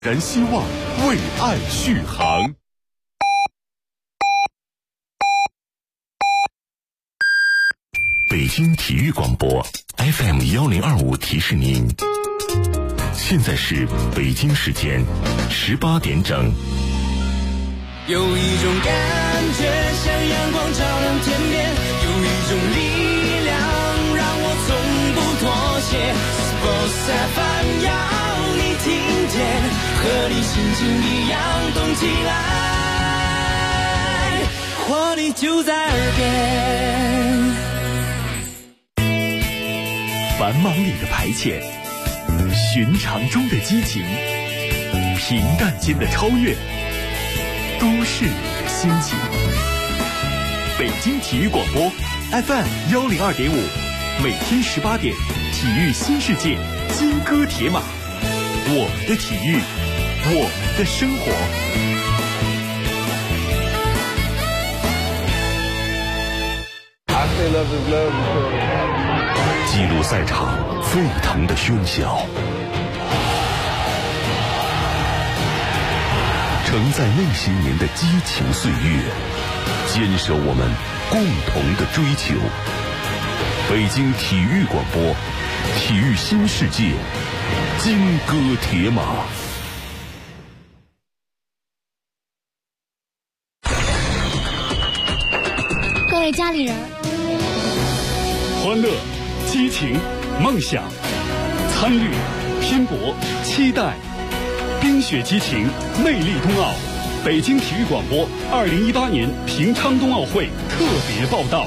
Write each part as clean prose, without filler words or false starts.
燃希望，为爱续航。北京体育广播 FM1025提示您，现在是北京时间18点整。 有一种感觉像阳光照亮天边，有一种力量让我从不妥协。Sports FM 要你听见，和你心情一样动起来，活力就在耳边。 繁忙里的排遣，寻常中的激情，平淡间的超越，都市里的心情。北京体育广播 FM102.5，每天18点，体育新世界，金戈铁马，我们的体育，我们的生活。记录赛场沸腾的喧嚣，承载那些年的激情岁月，坚守我们共同的追求。北京体育广播，体育新世界，金戈铁马。 各位家里人， 欢乐、激情、梦想、参与、拼搏、期待，冰雪激情，魅力冬奥。北京体育广播2018年平昌冬奥会特别报道。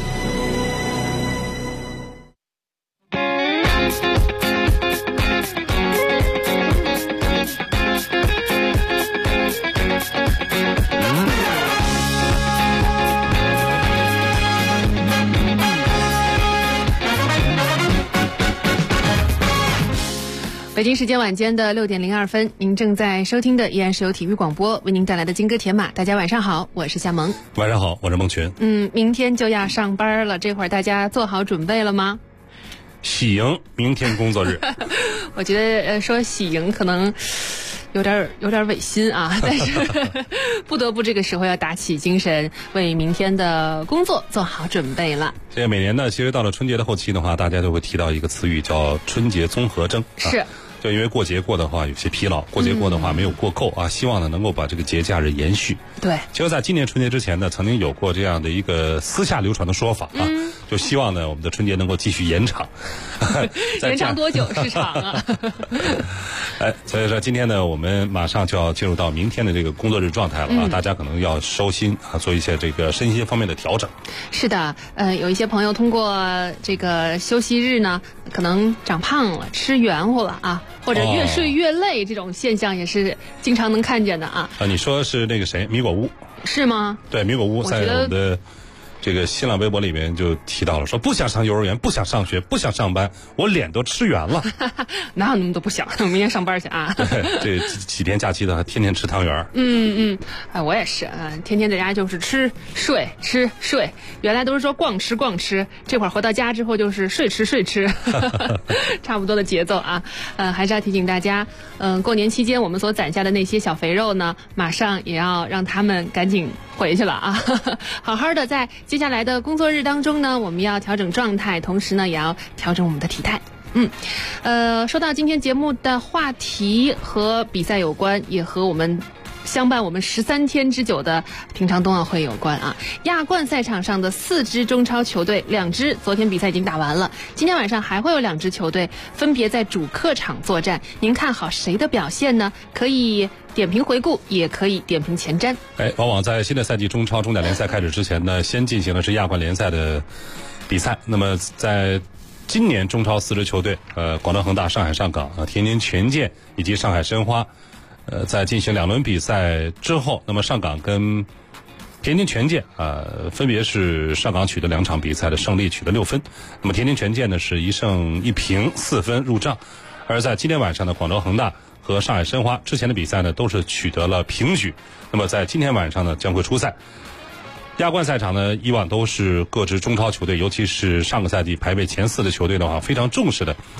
北京时间晚间的6点02分，您正在收听的依然是由体育广播为您带来的金戈铁马。大家晚上好，我是夏萌。 晚上好，我是孟群。 明天就要上班了，这会儿大家做好准备了吗？ 喜迎明天工作日。 我觉得说喜迎可能有点违心啊，但是不得不这个时候要打起精神，为明天的工作做好准备了。 这每年呢，其实到了春节的后期的话，大家都会提到一个词语叫春节综合征。 是。 就因为过节过的话有些疲劳，过节过的话没有过够啊，希望呢能够把这个节假日延续。 对， 其实在今年春节之前呢，曾经有过这样的一个私下流传的说法啊，就希望呢我们的春节能够继续延长。 延长多久市场啊？ 所以说今天呢，我们马上就要进入到明天的这个工作日状态了啊，大家可能要收心啊，做一些这个身心方面的调整。 是的，有一些朋友通过这个休息日呢，可能长胖了，吃圆乎了啊。或者越睡越累，这种现象也是经常能看见的啊。 你说是那个谁，米果屋是吗？ 对，米果屋在我们的这个新浪微博里面就提到了，说不想上幼儿园，不想上学，不想上班，我脸都吃圆了。 哪有那么多不想？我明天上班去啊。 对，这几天假期的天天吃汤圆。 我也是天天在家就是吃睡吃睡。原来都是说逛吃逛吃，这会儿回到家之后就是睡吃睡吃，差不多的节奏啊。还是要提醒大家，过年期间我们所攒下的那些小肥肉呢，马上也要让他们赶紧回去了啊。好好的在接下来的工作日当中呢，我们要调整状态，同时呢也要调整我们的体态。说到今天节目的话题和比赛有关，也和我们相伴我们13天之久的平昌冬奥会有关啊。亚冠赛场上的4支中超球队，2支昨天比赛已经打完了，今天晚上还会有2支球队分别在主客场作战。您看好谁的表现呢？可以点评回顾，也可以点评前瞻。 往往在新的赛季中超中甲联赛开始之前呢，先进行的是亚冠联赛的比赛。那么在今年中超4支球队，广州恒大、上海上港、天津权健以及上海申花，在进行2轮比赛之后，那么上港跟天津权健分别是上港取得2场比赛的胜利，取得6分。那么天津权健呢是1胜1平4分入账。而在今天晚上呢，广州恒大和上海申花之前的比赛呢都是取得了平局。那么在今天晚上呢将会出赛。亚冠赛场呢，以往都是各支中超球队，尤其是上个赛季排位前4的球队的话，非常重视的。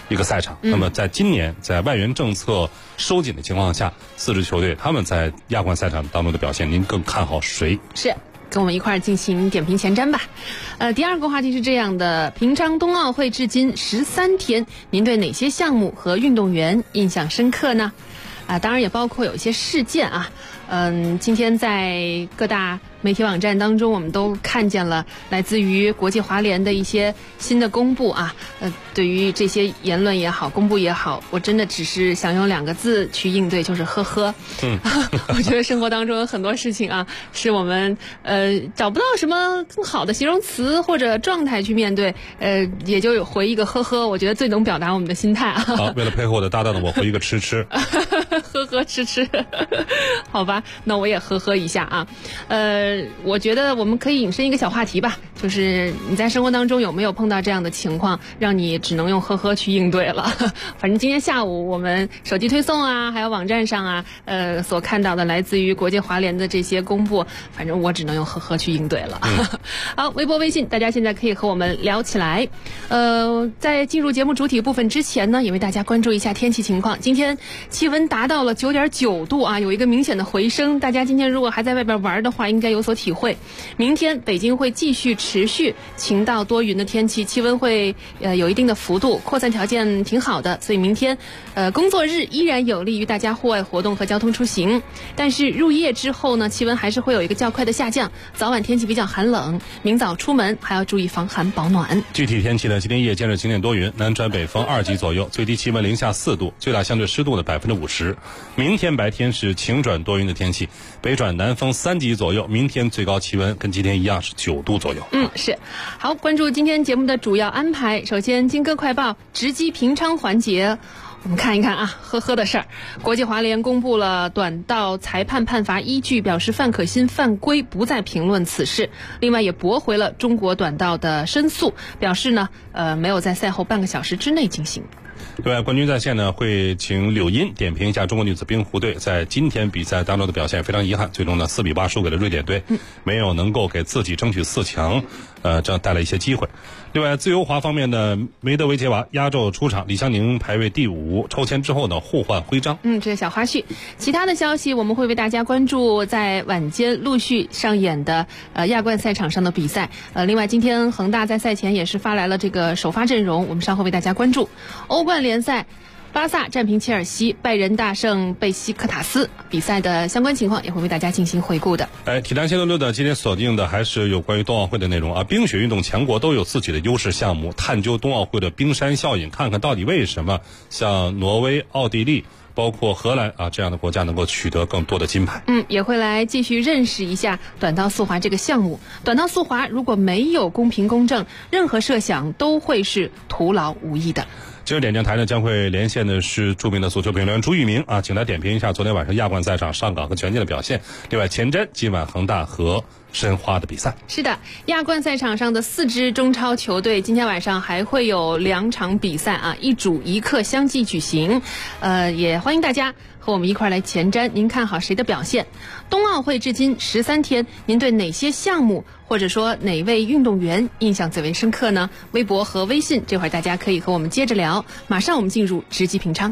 一个赛场。那么在今年在外援政策收紧的情况下，4支球队他们在亚冠赛场当中的表现，您更看好谁？ 是。跟我们一块儿进行点评前瞻吧。第二个话题是这样的：平昌冬奥会至今13天，您对哪些项目和运动员印象深刻呢？当然也包括有一些事件啊。今天在各大媒体网站当中，我们都看见了来自于国际滑联的一些新的公布啊。对于这些言论也好，公布也好，我真的只是想用2个字去应对，就是呵呵。我觉得生活当中有很多事情啊，是我们找不到什么更好的形容词或者状态去面对，也就回一个呵呵，我觉得最能表达我们的心态啊。 好，为了配合我的搭档呢，我回一个吃吃。 呵呵吃吃，好吧，那我也呵呵一下啊。我觉得我们可以引申一个小话题吧，就是你在生活当中有没有碰到这样的情况，让你只能用呵呵去应对了？反正今天下午我们手机推送啊，还有网站上啊，所看到的来自于国际滑联的这些公布，反正我只能用呵呵去应对了。好，微博微信大家现在可以和我们聊起来。在进入节目主体部分之前呢，也为大家关注一下天气情况。今天气温达到了9.9度啊，有一个明显的回升。大家今天如果还在外边玩的话，应该有所体会。明天北京会继续持续晴到多云的天气，气温会有一定的幅度，扩散条件挺好的，所以明天工作日依然有利于大家户外活动和交通出行。但是入夜之后呢，气温还是会有一个较快的下降，早晚天气比较寒冷，明早出门还要注意防寒保暖。 具体天气呢，今天夜间是晴天多云，南转北风2级左右，最低气温零下4度，最大相对湿度的50%。明天白天是晴转多云的天气，北转南风3级左右，明天最高气温跟今天一样是9度左右。 是。好，关注今天节目的主要安排。首先金歌快报直击平昌环节，我们看一看啊，呵呵的事儿。国际滑联公布了短道裁判判罚依据，表示范可新犯规，不再评论此事。另外也驳回了中国短道的申诉，表示呢，没有在赛后半个小时之内进行。 另外，冠军在线呢会请柳音点评一下中国女子冰壶队在今天比赛当中的表现，非常遗憾，最终呢4比8输给了瑞典队，没有能够给自己争取4强，这样带来一些机会。另外，自由滑方面呢，梅德韦杰娃压轴出场，李湘宁排位第5，抽签之后呢互换徽章。 这是小花絮。其他的消息我们会为大家关注在晚间陆续上演的亚冠赛场上的比赛。另外，今天恒大在赛前也是发来了这个首发阵容，我们稍后为大家关注。欧冠联赛，巴萨战平切尔西，拜仁大胜贝西克塔斯，比赛的相关情况也会为大家进行回顾的。 体坛新闻的今天锁定的还是有关于冬奥会的内容啊。冰雪运动强国都有自己的优势项目，探究冬奥会的冰山效应，看看到底为什么像挪威、奥地利包括荷兰啊这样的国家能够取得更多的金牌。 也会来继续认识一下短道速滑这个项目。短道速滑如果没有公平公正，任何设想都会是徒劳无益的。 今日点将台呢将会连线的是著名的足球评论员朱玉明啊，请来点评一下昨天晚上亚冠赛场上港和权健的表现。另外前瞻今晚恒大和申花的比赛。 是的，亚冠赛场上的4支中超球队今天晚上还会有2场比赛啊，一主一客相继举行。也欢迎大家和我们一块来前瞻，您看好谁的表现？冬奥会至今13天，您对哪些项目或者说哪位运动员印象最为深刻呢？微博和微信这会儿大家可以和我们接着聊。马上我们进入直击平昌，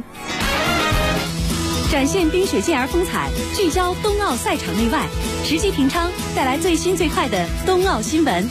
展现冰雪健儿风采，聚焦冬奥赛场内外，直击平昌带来最新最快的冬奥新闻。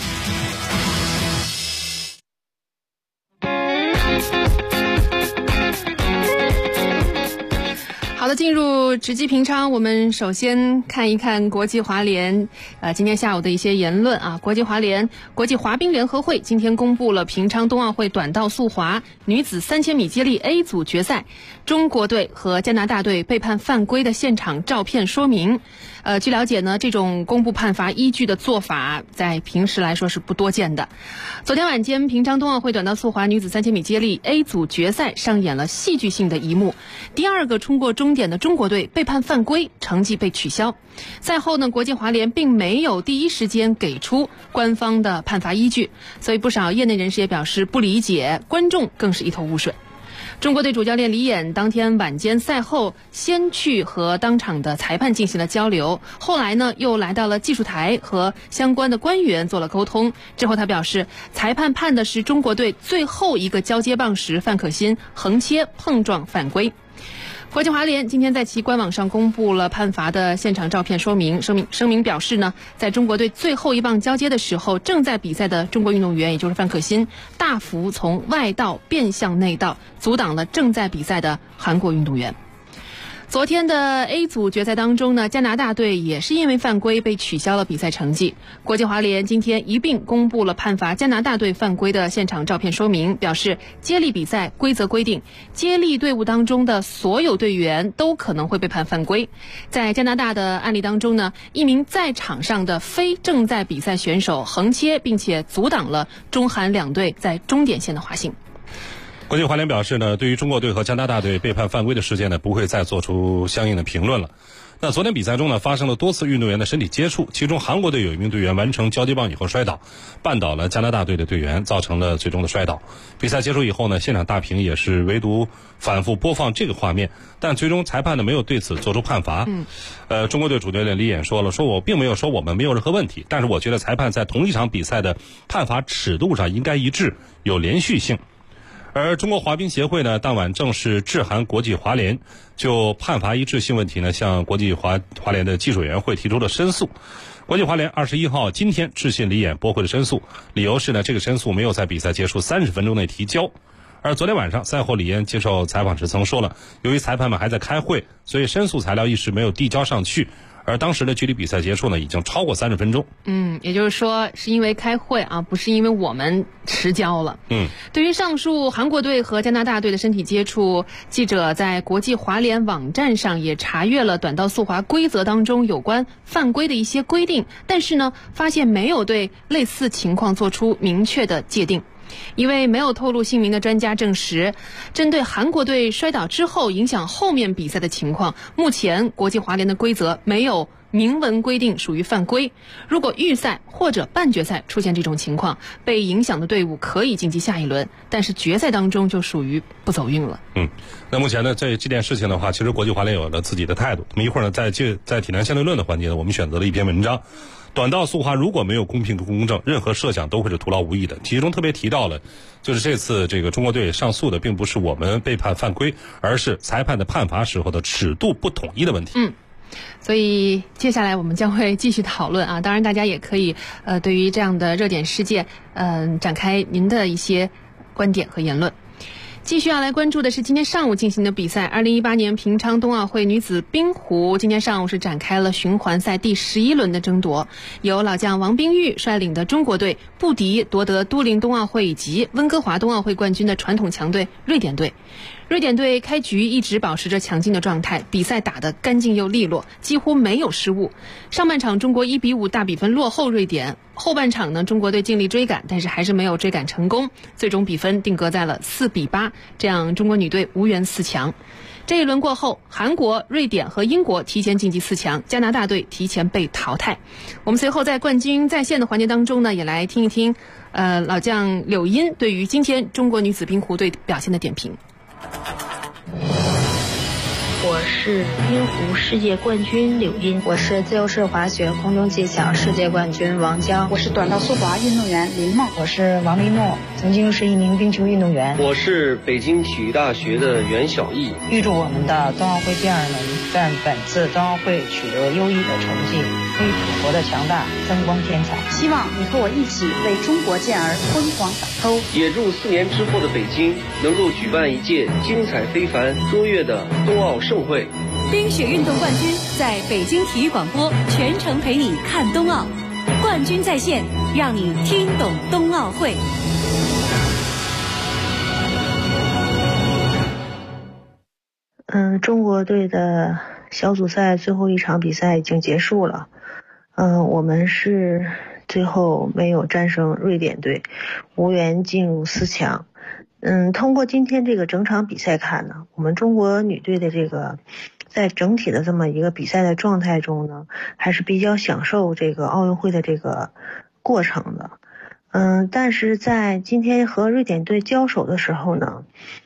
好的，进入直击平昌，我们首先看一看国际滑联今天下午的一些言论啊。国际滑联国际滑冰联合会今天公布了平昌冬奥会短道速滑女子3000米接力 A 组决赛中国队和加拿大队被判犯规的现场照片说明。据了解呢，这种公布判罚依据的做法在平时来说是不多见的。昨天晚间，平昌冬奥会短道速滑女子3000米接力 A 组决赛上演了戏剧性的一幕，第2个冲过终点的中国队被判犯规，成绩被取消。赛后呢，国际滑联并没有第一时间给出官方的判罚依据，所以不少业内人士也表示不理解，观众更是一头雾水。 中国队主教练李演当天晚间赛后先去和当场的裁判进行了交流，后来呢又来到了技术台和相关的官员做了沟通。之后他表示，裁判判的是中国队最后一个交接棒时范可新横切碰撞犯规。国际滑联今天在其官网上公布了判罚的现场照片声明表示呢，在中国队最后一棒交接的时候，正在比赛的中国运动员也就是范可新大幅从外道变向内道，阻挡了正在比赛的韩国运动员。昨天的 A 组决赛当中呢，加拿大队也是因为犯规被取消了比赛成绩。国际滑联今天一并公布了判罚加拿大队犯规的现场照片说明，表示接力比赛规则规定，接力队伍当中的所有队员都可能会被判犯规。在加拿大的案例当中呢，一名在场上的非正在比赛选手横切并且阻挡了中韩两队在终点线的滑行。 国际滑联表示呢，对于中国队和加拿大队被判犯规的事件呢，不会再做出相应的评论了。那昨天比赛中呢，发生了多次运动员的身体接触，其中韩国队有一名队员完成交接棒以后摔倒，绊倒了加拿大队的队员，造成了最终的摔倒。比赛结束以后呢，现场大屏也是唯独反复播放这个画面，但最终裁判呢没有对此做出判罚。中国队主教练李演说了，说我并没有说我们没有任何问题，但是我觉得裁判在同一场比赛的判罚尺度上应该一致，有连续性。而中国滑冰协会呢，当晚正式致函国际滑联，就判罚一致性问题呢，向国际滑联的技术委员会提出了申诉。国际滑联21号今天致信李演驳回了申诉，理由是呢，这个申诉没有在比赛结束30分钟内提交。而昨天晚上赛后，李演接受采访时曾说了，由于裁判们还在开会，所以申诉材料一时没有递交上去。而当时的距离比赛结束呢，已经超过30分钟。 也就是说是因为开会啊，不是因为我们迟交了。对于上述韩国队和加拿大队的身体接触，记者在国际滑联网站上也查阅了短道速滑规则当中有关犯规的一些规定，但是呢，发现没有对类似情况做出明确的界定。一位没有透露姓名的专家证实，针对韩国队摔倒之后影响后面比赛的情况，目前国际滑联的规则没有明文规定属于犯规。如果预赛或者半决赛出现这种情况，被影响的队伍可以晋级下一轮，但是决赛当中就属于不走运了。 那目前呢，这件事情的话，其实国际滑联有了自己的态度。那么一会儿呢，在体坛相对论的环节呢，我们选择了一篇文章。短道速滑如果没有公平和公正，任何设想都会是徒劳无益的。其中特别提到了，就是这次这个中国队上诉的并不是我们被判犯规，而是裁判的判罚时候的尺度不统一的问题。 所以接下来我们将会继续讨论啊，当然大家也可以对于这样的热点事件展开您的一些观点和言论。继续要来关注的是今天上午进行的比赛，2018年平昌冬奥会女子冰壶今天上午是展开了循环赛第11轮的争夺，由老将王冰玉率领的中国队不敌夺得都灵冬奥会以及温哥华冬奥会冠军的传统强队瑞典队。瑞典队开局一直保持着强劲的状态，比赛打得干净又利落，几乎没有失误。上半场中国1-5大比分落后瑞典，后半场呢，中国队尽力追赶，但是还是没有追赶成功，最终比分定格在了4-8，这样中国女队无缘4强。这一轮过后，韩国、瑞典和英国提前晋级4强，加拿大队提前被淘汰。我们随后在冠军在线的环节当中呢，也来听一听老将柳茵对于今天中国女子冰壶队表现的点评。 我是冰壶世界冠军柳茵， 我是自由式滑雪空中技巧世界冠军王江， 我是短道速滑运动员林梦， 我是王丽诺，曾经是一名冰球运动员， 我是北京体育大学的袁小艺。 预祝我们的冬奥会健儿们在本次冬奥会取得优异的成绩，为祖国的强大增光添彩。 希望你和我一起为中国健儿辉煌打 call。 也祝4年之后的北京能够举办一届精彩非凡、卓越的冬奥盛会。 冰雪运动冠军在北京体育广播全程陪你看冬奥，冠军在线，让你听懂冬奥会。 中国队的小组赛最后一场比赛已经结束了。我们是最后没有战胜瑞典队，无缘进入4强。通过今天这个整场比赛看呢，我们中国女队的这个在整体的这么一个比赛的状态中呢，还是比较享受这个奥运会的这个过程的。但是在今天和瑞典队交手的时候呢，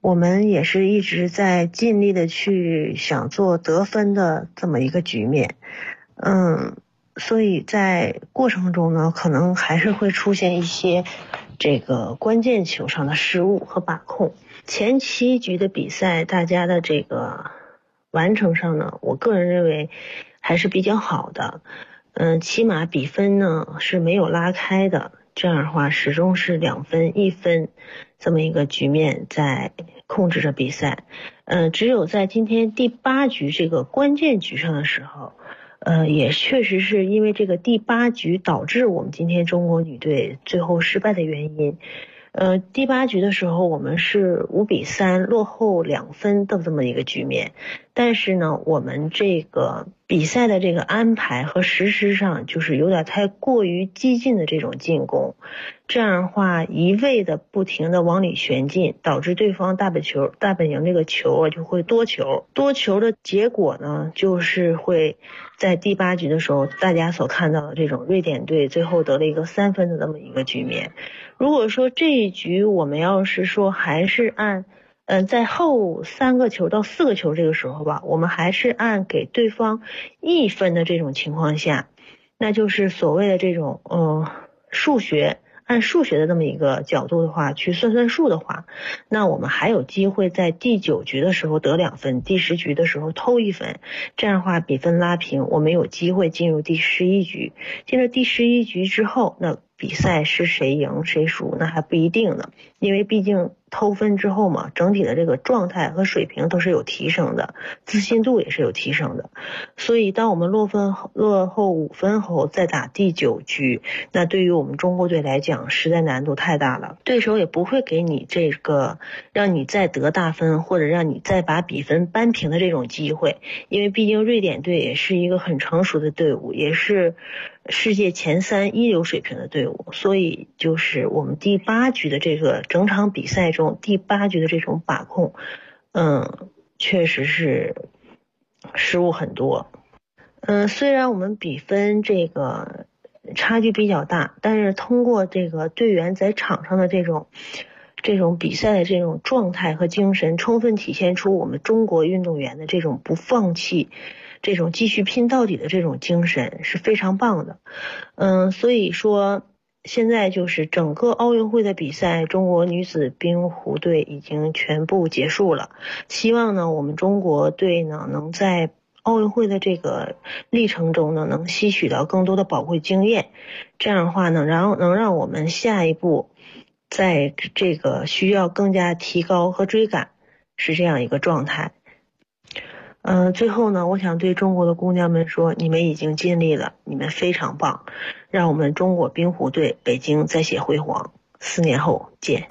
我们也是一直在尽力的去想做得分的这么一个局面，所以在过程中呢，可能还是会出现一些这个关键球上的失误和把控。前7局的比赛，大家的这个完成上呢，我个人认为还是比较好的，起码比分呢是没有拉开的，这样的话始终是2分1分这么一个局面在控制着比赛。只有在今天第8局这个关键局上的时候，也确实是因为这个第8局导致我们今天中国女队最后失败的原因。第8局的时候，我们是5比3落后2分的这么一个局面，但是呢，我们这个比赛的这个安排和实施上，就是有点太过于激进的这种进攻，这样的话一味的不停的往里旋进，导致对方大本营这个球就会多球的结果呢，就是会在第8局的时候，大家所看到的这种瑞典队最后得了一个3分的这么一个局面。如果说这一局我们要是说还是按在后3个球到4个球这个时候吧，我们还是按给对方1分的这种情况下，那就是所谓的这种按数学的这么一个角度的话去算数的话，那我们还有机会在第9局的时候得2分，第10局的时候偷1分，这样的话比分拉平，我们有机会进入第11局。进入第11局之后，那比赛是谁赢谁输那还不一定呢，因为毕竟偷分之后嘛，整体的这个状态和水平都是有提升的，自信度也是有提升的。所以当我们落后5分后再打第9局，那对于我们中国队来讲实在难度太大了，对手也不会给你这个让你再得大分或者让你再把比分扳平的这种机会，因为毕竟瑞典队也是一个很成熟的队伍，也是世界前3一流水平的队伍，所以就是我们第8局的这个整场比赛中第8局的这种把控，确实是失误很多。虽然我们比分这个差距比较大，但是通过这个队员在场上的这种比赛的这种状态和精神，充分体现出我们中国运动员的这种不放弃，这种继续拼到底的这种精神是非常棒的。所以说现在就是整个奥运会的比赛，中国女子冰壶队已经全部结束了。希望呢，我们中国队呢能在奥运会的这个历程中呢，能吸取到更多的宝贵经验，这样的话呢，能让我们下一步在这个需要更加提高和追赶，是这样一个状态。最后呢，我想对中国的姑娘们说，你们已经尽力了，你们非常棒，让我们中国冰壶队北京再写辉煌，4年后见。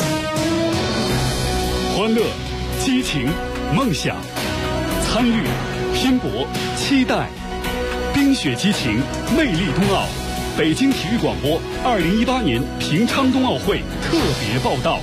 欢乐、激情、梦想、参与、拼搏、期待，冰雪激情，魅力冬奥。北京体育广播2018年平昌冬奥会特别报道。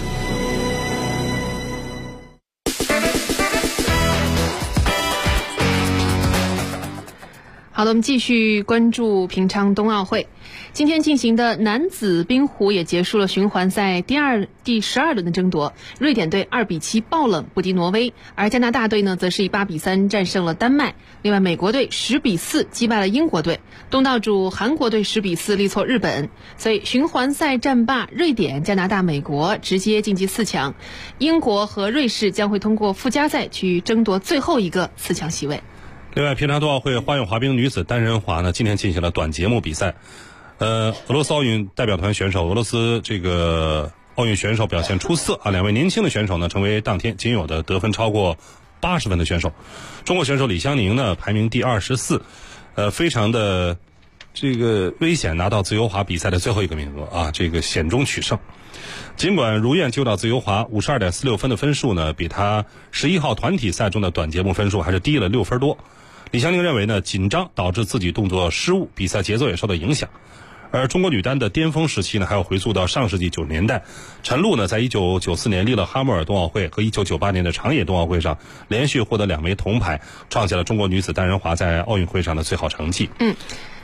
好的，我们继续关注平昌冬奥会。今天进行的男子冰壶也结束了循环赛第12轮的争夺，瑞典队2比7爆冷不敌挪威，而加拿大队呢则是以8比3战胜了丹麦。另外美国队10比4击败了英国队，东道主韩国队10比4力挫日本。所以循环赛战罢，瑞典、加拿大、美国直接晋级4强，英国和瑞士将会通过附加赛去争夺最后一个4强席位。 另外，平昌冬奥会花样滑冰女子单人滑呢，今天进行了短节目比赛。俄罗斯奥运代表团选手，俄罗斯这个奥运选手表现出色啊，2位年轻的选手呢，成为当天仅有的得分超过80分的选手。中国选手李湘宁呢，排名第24，非常的这个危险拿到自由滑比赛的最后一个名额啊，这个险中取胜。尽管如愿救到自由滑52.46分的分数呢，比他11号团体赛中的短节目分数还是低了6分多。李湘宁认为呢，紧张导致自己动作失误，比赛节奏也受到影响。而中国女单的巅峰时期呢，还要回溯到上世纪90年代。陈露呢，在1994年利勒哈默尔冬奥会和1998年的长野冬奥会上连续获得2枚铜牌，创下了中国女子单人滑在奥运会上的最好成绩。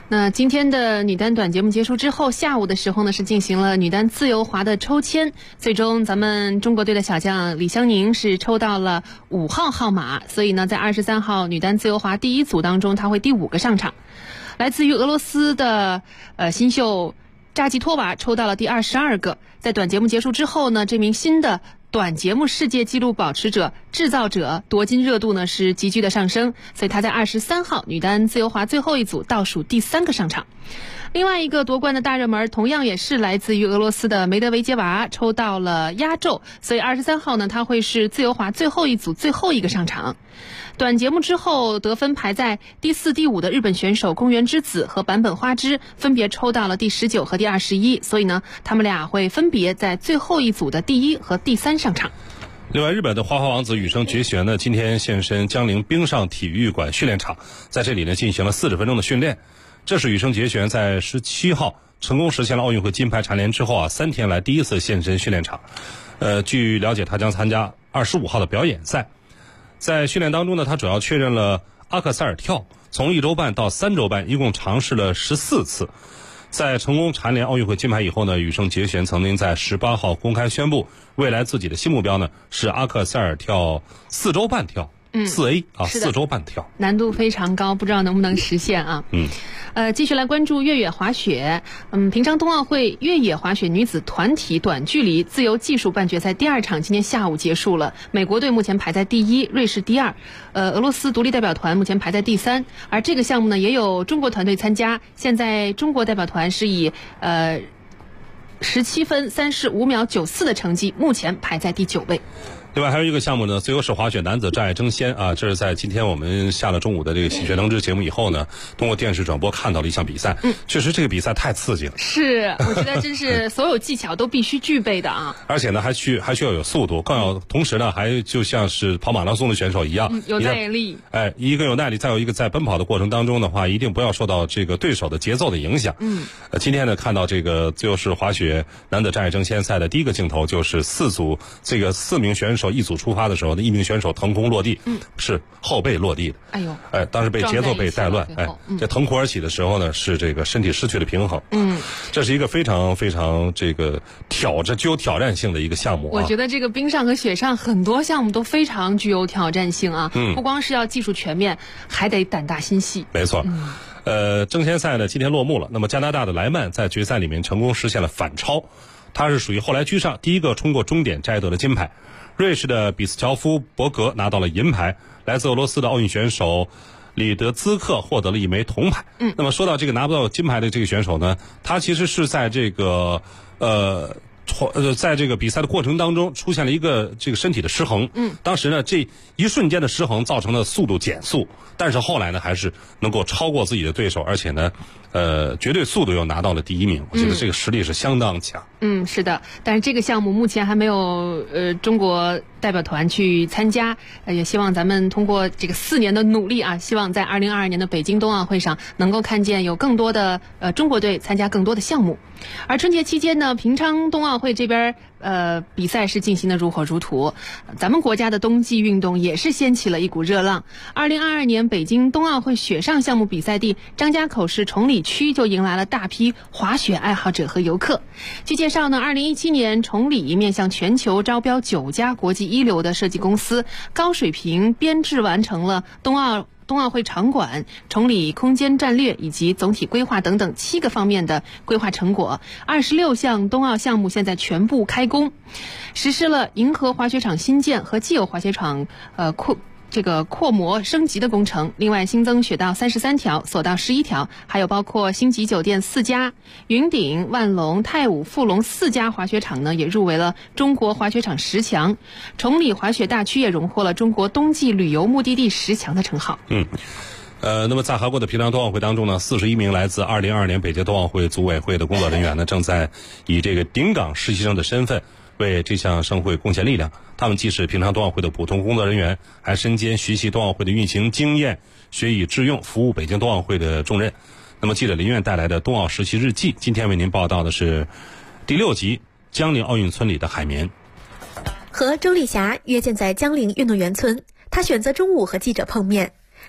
那今天的女单短节目结束之后，下午的时候呢是进行了女单自由滑的抽签，最终咱们中国队的小将李湘宁是抽到了5号号码，所以呢在23号女单自由滑第一组当中，她会第5个上场。来自于俄罗斯的新秀扎吉托娃抽到了第22个。在短节目结束之后呢，这名新的短节目世界纪录保持者制造者夺金热度呢是急剧的上升，所以他在23号女单自由滑最后一组倒数第3个上场。另外一个夺冠的大热门同样也是来自于俄罗斯的梅德韦杰娃抽到了压轴，所以23号呢他会是自由滑最后一组最后一个上场。短节目之后得分排在第4、第5的日本选手宫原之子和坂本花枝分别抽到了第19和第21，所以呢他们俩会分别在最后一组的第1和第3上场。 另外，日本的花滑王子羽生结弦呢，今天现身江陵冰上体育馆训练场，在这里呢进行了40分钟的训练。这是羽生结弦在17号成功实现了奥运会金牌蝉联之后3天来第一次现身训练场。据了解，他将参加25号的表演赛。在训练当中呢，他主要确认了阿克塞尔跳，从1周半到3周半，一共尝试了14次。在成功蝉联奥运会金牌以后呢，羽生结弦曾经在18号公开宣布，未来自己的新目标呢是阿克塞尔跳4周半跳。4A 啊，4周半跳， 难度非常高，不知道能不能实现啊？继续来关注越野滑雪。平昌冬奥会越野滑雪女子团体短距离自由技术半决赛第2场今天下午结束了。美国队目前排在第1，瑞士第2，俄罗斯独立代表团目前排在第3。而这个项目呢，也有中国团队参加。现在中国代表团是以17分35秒94的成绩，目前排在第9位。 另外还有一个项目呢，自由式滑雪男子障碍争先啊，这是在今天我们下了中午的这个喜鹊能知节目以后呢，通过电视转播看到了一项比赛。确实这个比赛太刺激了。 是，我觉得真是所有技巧都必须具备的啊。 而且呢，还需要有速度，更要同时呢，还就像是跑马拉松的选手一样， 有耐力。 一个有耐力，再有一个在奔跑的过程当中的话，一定不要受到这个对手的节奏的影响。今天呢，看到这个自由式滑雪男子障碍争先赛的第一个镜头，就是4名选手一组出发的时候呢，一名选手腾空落地，是后背落地的。 哎呦， 当时被节奏被带乱，这腾空而起的时候呢，是这个身体失去了平衡。这是一个非常非常这个具有挑战性的一个项目啊。 我觉得这个冰上和雪上很多项目都非常具有挑战性啊。不光是要技术全面，还得胆大心细。 没错。争先赛呢今天落幕了。那么加拿大的莱曼在决赛里面成功实现了反超，他是属于后来居上，第一个冲过终点摘得了金牌。瑞士的比斯乔夫伯格拿到了银牌，来自俄罗斯的奥运选手里德兹克获得了1枚铜牌。那么说到这个拿不到金牌的这个选手呢，他其实是在这个在这个比赛的过程当中出现了一个这个身体的失衡。当时呢这一瞬间的失衡造成了速度减速，但是后来呢还是能够超过自己的对手，而且呢绝对速度又拿到了第1名。我觉得这个实力是相当强。 是的，但是这个项目目前还没有中国代表团去参加，也希望咱们通过这个4年的努力啊，希望在2022年的北京冬奥会上能够看见有更多的中国队参加更多的项目。而春节期间呢，平昌冬奥会这边比赛是进行的如火如荼，咱们国家的冬季运动也是掀起了一股热浪。2022年北京冬奥会雪上项目比赛地张家口市崇礼区就迎来了大批滑雪爱好者和游客。据介绍呢，2017年崇礼面向全球招标9家国际一流的设计公司，高水平编制完成了冬奥会场馆、崇礼空间战略以及总体规划等等7个方面的规划成果。26项冬奥项目现在全部开工，实施了银河滑雪场新建和既有滑雪场扩模升级的工程。另外新增雪道33条，索道11条，还有包括星级酒店4家、云顶、万隆、太武、富隆4家滑雪场呢，也入围了中国滑雪场10强。崇礼滑雪大区也荣获了中国冬季旅游目的地10强的称号。 那么在韩国的平昌冬奥会当中呢，41名来自2022年北京冬奥会组委会的工作人员呢，正在以这个顶岗实习生的身份为这项盛会贡献力量。他们既是平昌冬奥会的普通工作人员，还身兼学习冬奥会的运行经验，学以致用，服务北京冬奥会的重任。那么记者林苑带来的冬奥实习日记，今天为您报道的是第6集江陵奥运村里的海绵。 和周丽霞约见在江陵运动员村，她选择中午和记者碰面。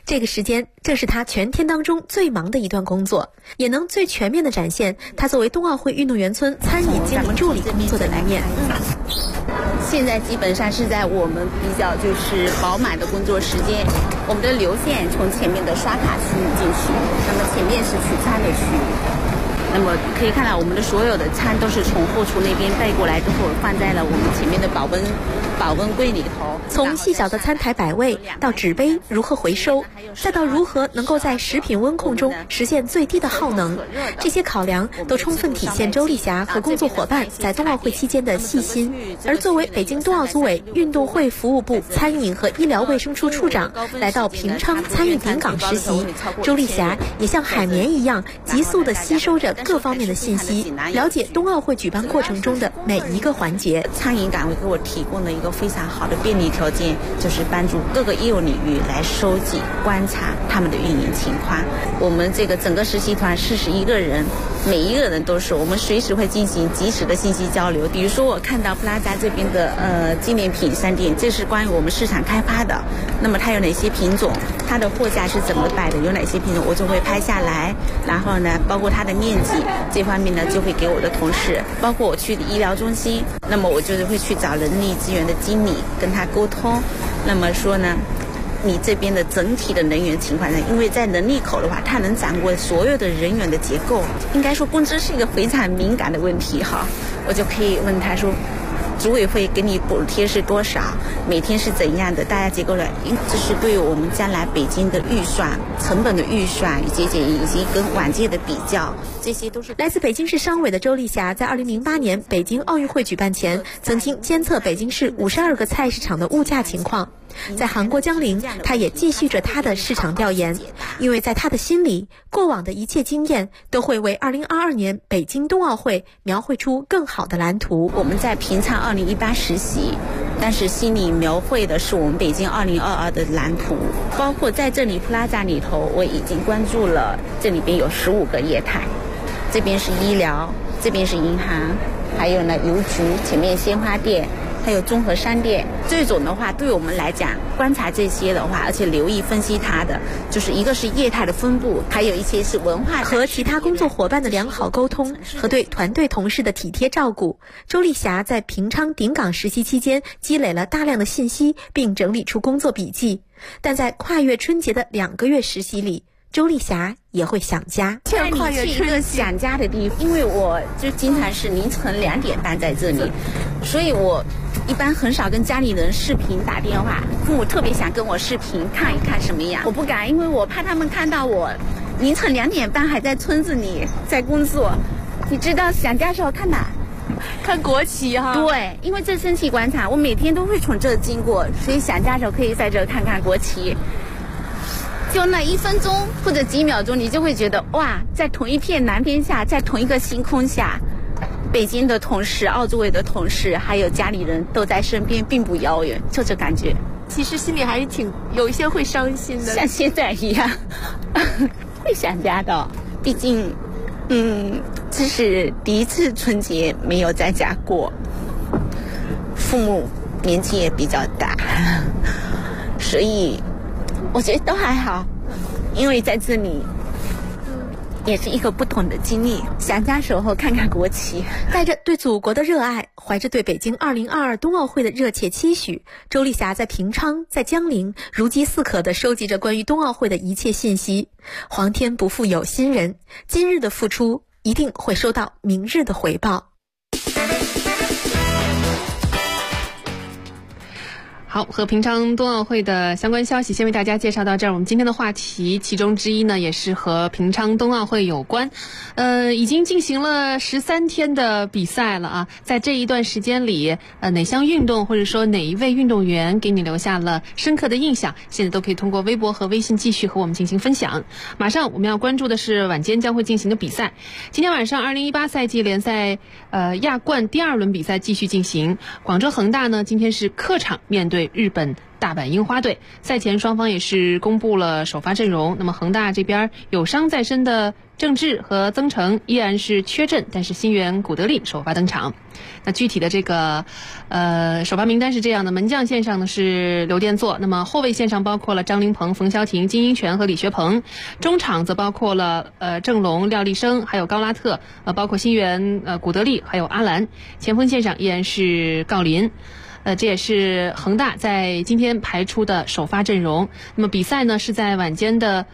这个时间正是他全天当中最忙的一段工作，也能最全面地展现他作为冬奥会运动员村餐饮经理助理工作的一面。 现在基本上是在我们比较就是饱满的工作时间，我们的流线从前面的刷卡区域进去，那么前面是取餐的区域。那么可以看到，我们的所有的餐都是从后厨那边带过来之后，放在了我们前面的保温柜里头。 从细小的餐台摆位到纸杯如何回收，再到如何能够在食品温控中实现最低的耗能，这些考量都充分体现周丽霞和工作伙伴在冬奥会期间的细心。而作为北京冬奥组委运动会服务部餐饮和医疗卫生处处长来到平昌参与顶岗实习，周丽霞也像海绵一样急速地吸收着各方面的信息，了解冬奥会举办过程中的每一个环节。 餐饮岗位给我提供了一个非常好的便利条件，就是帮助各个业务领域来收集观察他们的运营情况。我们这个整个实习团41个人，每一个人都是我们随时会进行及时的信息交流。比如说我看到普拉扎这边的纪念品商店，这是关于我们市场开发的，那么它有哪些品种，它的货架是怎么摆的，有哪些品种我就会拍下来，然后呢包括它的面积这方面呢就会给我的同事。包括我去的医疗中心，那么我就是会去找人力资源的经理跟他沟通，那么说呢你这边的整体的人员情况呢，因为在人力口的话，他能掌握所有的人员的结构。应该说工资是一个非常敏感的问题哈，我就可以问他说组委会给你补贴是多少，每天是怎样的，大家结构的，这是对我们将来北京的预算成本的预算以及跟往届的比较，这些都是。 来自北京市商委的周丽霞在2008年北京奥运会举办前，曾经监测北京市52个菜市场的物价情况。在韩国江陵，他也继续着他的市场调研，因为在他的心里，过往的一切经验都会为2022年北京冬奥会描绘出更好的蓝图。 我们在平昌2018实习，但是心里描绘的是我们北京2022的蓝图。包括在这里普拉扎里头，我已经关注了，这里边有15个业态，这边是医疗，这边是银行，还有呢邮局，前面鲜花店，还有综合商店。这种的话对我们来讲，观察这些的话，而且留意分析它的，就是一个是业态的分布，还有一些是文化和其他工作伙伴的良好沟通和对团队同事的体贴照顾。周丽霞在平昌顶岗实习期间积累了大量的信息，并整理出工作笔记。但在跨越春节的2个月实习里，周丽霞也会想家。 跨越去一个想家的地方，因为我就经常是凌晨2点半在这里，所以我一般很少跟家里人视频打电话。父母特别想跟我视频看一看什么样，我不敢，因为我怕他们看到我凌晨2点半还在村子里在工作。你知道想家时候看哪？ 看国旗哈。 对，因为这升旗广场我每天都会从这经过，所以想家时候可以在这看看国旗。就那1分钟或者几秒钟，你就会觉得哇，在同一片蓝天下，在同一个星空下，北京的同事、奥组委的同事还有家里人都在身边，并不遥远，就这感觉。 其实心里还是有一些会伤心的， 像现在一样会想家的。毕竟这是第一次春节没有在家过，父母年纪也比较大，所以我觉得都还好，因为在这里也是一个不同的经历。想家时候看看国旗， 带着对祖国的热爱，怀着对北京2022冬奥会的热切期许，周丽霞在平昌、在江陵如饥似渴地收集着关于冬奥会的一切信息。皇天不负有心人，今日的付出一定会收到明日的回报。 好，和平昌冬奥会的相关消息先为大家介绍到这儿。我们今天的话题其中之一呢，也是和平昌冬奥会有关。已经进行了13天的比赛了啊，在这一段时间里，哪项运动或者说哪一位运动员给你留下了深刻的印象，现在都可以通过微博和微信继续和我们进行分享。马上我们要关注的是晚间将会进行的比赛。今天晚上2018赛季联赛亚冠第2轮比赛继续进行。广州恒大呢，今天是客场面对日本大阪樱花队。赛前双方也是公布了首发阵容。那么恒大这边有伤在身的郑智和曾诚依然是缺阵，但是新援古德利首发登场。那具体的这个首发名单是这样的：门将线上呢是刘殿座，那么后卫线上包括了张琳芃、冯潇霆、金英权和李学鹏，中场则包括了郑龙、廖立生，还有高拉特，包括新援古德利，还有阿兰。前锋线上依然是郜林。这也是恒大在今天排出的首发阵容。那么比赛呢是在晚间的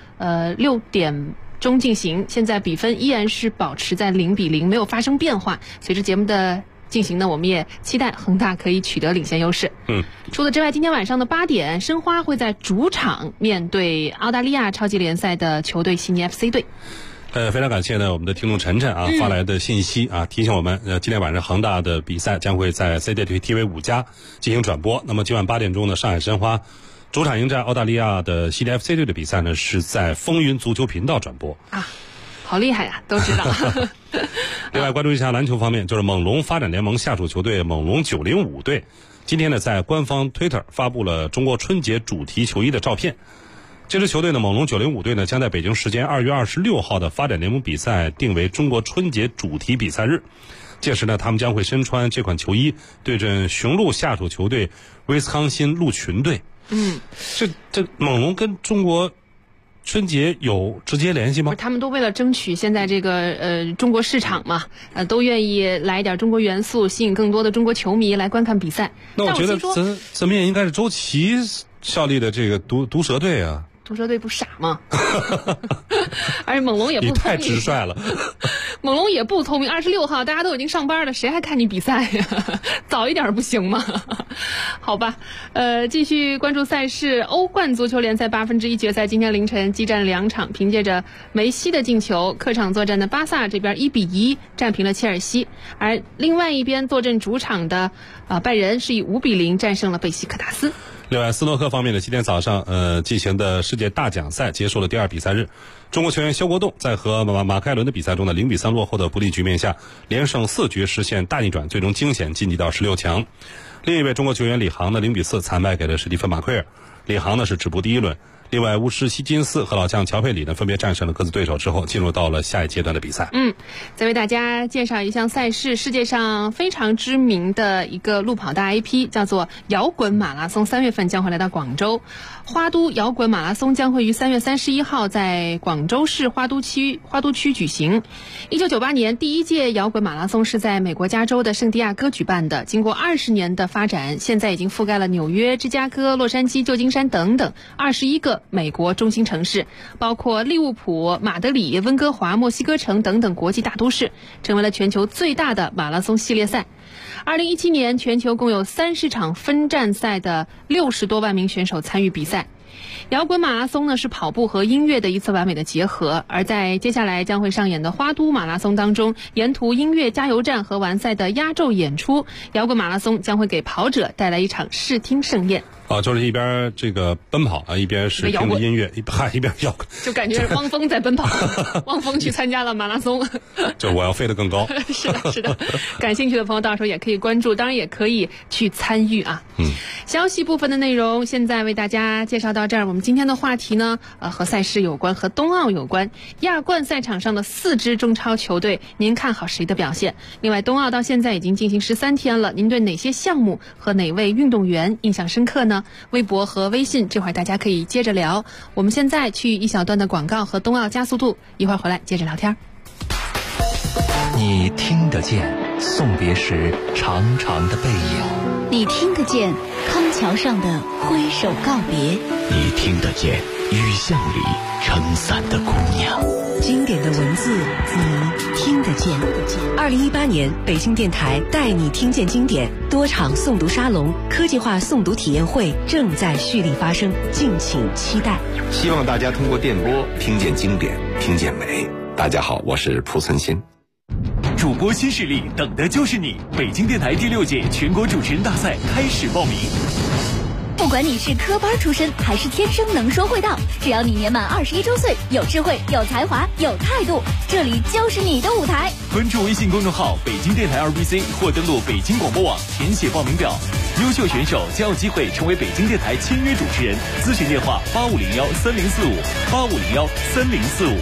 6点钟进行，现在比分依然是保持在0-0，没有发生变化。随着节目的进行呢，我们也期待恒大可以取得领先优势。除此之外，今天晚上的8点，申花会在主场面对澳大利亚超级联赛的球队悉尼 FC 队。 非常感谢呢我们的听众晨晨啊发来的信息啊，提醒我们今天晚上恒大的比赛将会在 CCTV 5+进行转播。那么今晚8点钟呢，上海申花主场迎战澳大利亚的悉尼 FC 队的比赛呢是在风云足球频道转播啊，好厉害呀，都知道。 另外关注一下篮球方面，就是猛龙发展联盟下属球队猛龙905队今天呢在官方 Twitter 发布了中国春节主题球衣的照片。这支球队的猛龙905队呢，将在北京时间2月26号的发展联盟比赛定为中国春节主题比赛日。届时呢，他们将会身穿这款球衣，对阵雄鹿下属球队威斯康辛鹿群队。这猛龙跟中国春节有直接联系吗？ 他们都为了争取现在这个中国市场嘛，都愿意来一点中国元素，吸引更多的中国球迷来观看比赛。 那我觉得咱们也应该是周琦效力的这个毒蛇队啊。 毒蛇队不傻吗？而且猛龙也不聪明， 你太直率了。 猛龙也不聪明，26号大家都已经上班了，谁还看你比赛呀？早一点不行吗？好吧，继续关注赛事。欧冠足球联赛1/8决赛今天凌晨激战2场，凭借着梅西的进球，客场作战的巴萨这边1-1战平了切尔西，而另外一边坐镇主场的拜仁是以5-0战胜了贝西克塔斯。 另外，斯诺克方面呢，今天早上进行的世界大奖赛结束了第2比赛日，中国球员肖国栋在和马凯伦的比赛中的0-3落后的不利局面下，连胜4局实现大逆转，最终惊险晋级到16强。另一位中国球员李航的0-4惨败给了史蒂芬马奎尔，李航呢是止步第1轮。另外，乌什希金斯和老将乔佩里呢分别战胜了各自对手之后，进入到了下一阶段的比赛。 再为大家介绍一项赛事，世界上非常知名的一个路跑大 IP， 叫做摇滚马拉松，3月份将会来到广州。花都摇滚马拉松将会于3月31号在广州市花都区举行。1998年第一届摇滚马拉松是在美国加州的圣地亚哥举办的，经过20年的发展，现在已经覆盖了纽约、芝加哥、洛杉矶、旧金山等等21个美国中心城市，包括利物浦、马德里、温哥华、墨西哥城等等国际大都市，成为了全球最大的马拉松系列赛。2017年全球共有30场分站赛的60多万名选手参与比赛。摇滚马拉松呢是跑步和音乐的一次完美的结合，而在接下来将会上演的花都马拉松当中，沿途音乐加油站和完赛的压轴演出，摇滚马拉松将会给跑者带来一场视听盛宴。 就是一边这个奔跑啊，一边是听着音乐，一边摇滚， 就感觉汪峰在奔跑。汪峰去参加了马拉松， 就我要飞得更高。 是的，感兴趣的朋友到时候也可以关注，当然也可以去参与啊。消息部分的内容现在为大家介绍到这儿。我们今天的话题呢，和赛事有关，和冬奥有关。亚冠赛场上的4支中超球队，您看好谁的表现？另外，冬奥到现在已经进行13天了，您对哪些项目和哪位运动员印象深刻呢？微博和微信这会儿大家可以接着聊。我们现在去一小段的广告和冬奥加速度，一会儿回来接着聊天。 你听得见送别时长长的背影， 你听得见康桥上的挥手告别， 你听得见雨巷里撑伞的姑娘。 经典的文字你听得见。2018年北京电台带你听见经典多场诵读沙龙、科技化诵读体验会正在蓄力发生，敬请期待。 希望大家通过电波听见经典，听见美。大家好，我是蒲存昕。 主播新势力等的就是你！北京电台第6届全国主持人大赛开始报名。不管你是科班出身还是天生能说会道，只要你年满21周岁，有智慧、有才华、有态度，这里就是你的舞台。 关注微信公众号北京电台2BC 或登录北京广播网填写报名表，优秀选手将有机会成为北京电台签约主持人。咨询电话85013045，85013045。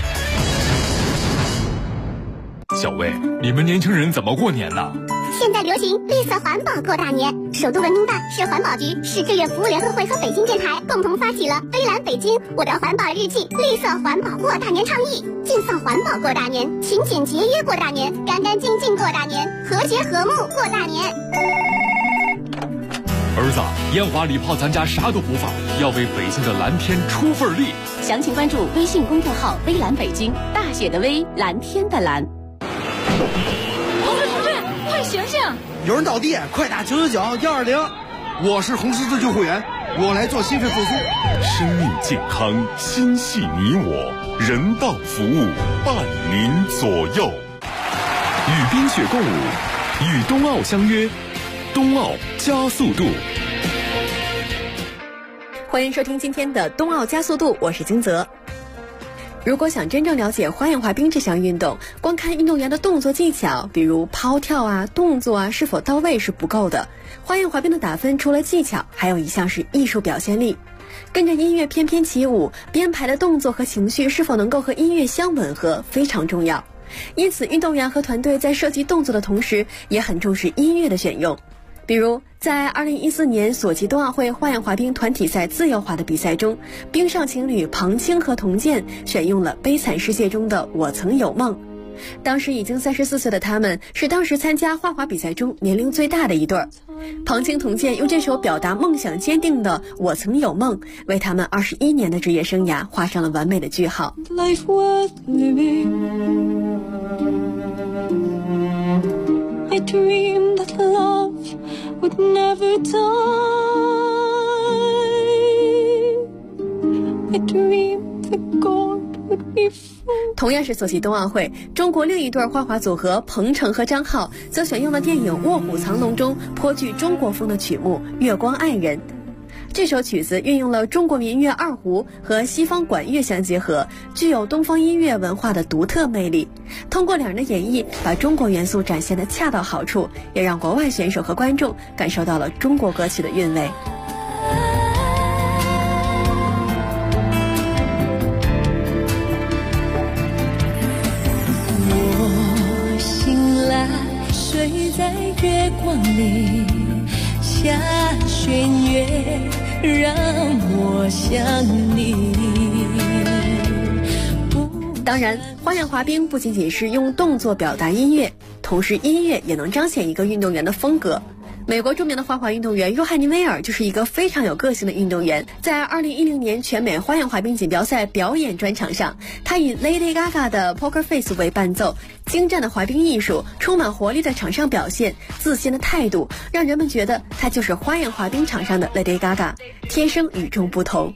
小魏，你们年轻人怎么过年呢？ 现在流行绿色环保过大年，首都文明办、市环保局、市志愿服务联合会和北京电台共同发起了“微蓝北京，我的环保日记”绿色环保过大年倡议，尽放环保过大年，勤俭节约过大年，干干净净过大年，和谐和睦过大年。 儿子，烟花礼炮咱家啥都不放，要为北京的蓝天出份力。 详情关注微信公众号“微蓝北京”，大写的微，蓝天的蓝。快醒醒！ 有人倒地，快打999-120。我是红十字救护员，我来做心肺复苏。 生命健康，心系你我，人道服务伴您左右。与冰雪共舞，与冬奥相约，冬奥加速度。 欢迎收听今天的冬奥加速度，我是金泽。如果想真正了解花样滑冰这项运动，光看运动员的动作技巧，比如抛跳啊、动作啊是否到位是不够的。花样滑冰的打分除了技巧，还有一项是艺术表现力。跟着音乐翩翩起舞，编排的动作和情绪是否能够和音乐相吻合，非常重要。因此，运动员和团队在设计动作的同时，也很重视音乐的选用。比如在2014年索契冬奥会花样滑冰团体赛自由滑的比赛中，冰上情侣庞青和童健选用了《悲惨世界》中的《我曾有梦》。当时已经34岁的他们，是当时参加花滑比赛中年龄最大的一对儿。庞青、童健用这首表达梦想坚定的《我曾有梦》，为他们21年的职业生涯画上了完美的句號。Life worth living. I dreamed that love would never die. I dreamed that God would be free. 同样是索契冬奥会，中国另一对花滑组合彭程和张浩则选用了电影《卧虎藏龙》中颇具中国风的曲目《月光爱人》。这首曲子运用了中国民乐二胡和西方管乐相结合，具有东方音乐文化的独特魅力。通过两人的演绎，把中国元素展现得恰到好处，也让国外选手和观众感受到了中国歌曲的韵味。 我醒来，睡在月光里，下弦月让我想你。 当然，花样滑冰不仅仅是用动作表达音乐，同时音乐也能彰显一个运动员的风格。美国著名的花滑运动员约翰尼·威尔就是一个非常有个性的运动员。在2010年全美花样滑冰锦标赛表演专场上，他以 Lady Gaga 的 Poker Face 为伴奏，精湛的滑冰艺术，充满活力的场上表现，自信的态度，让人们觉得他就是花样滑冰场上的 Lady Gaga， 天生与众不同。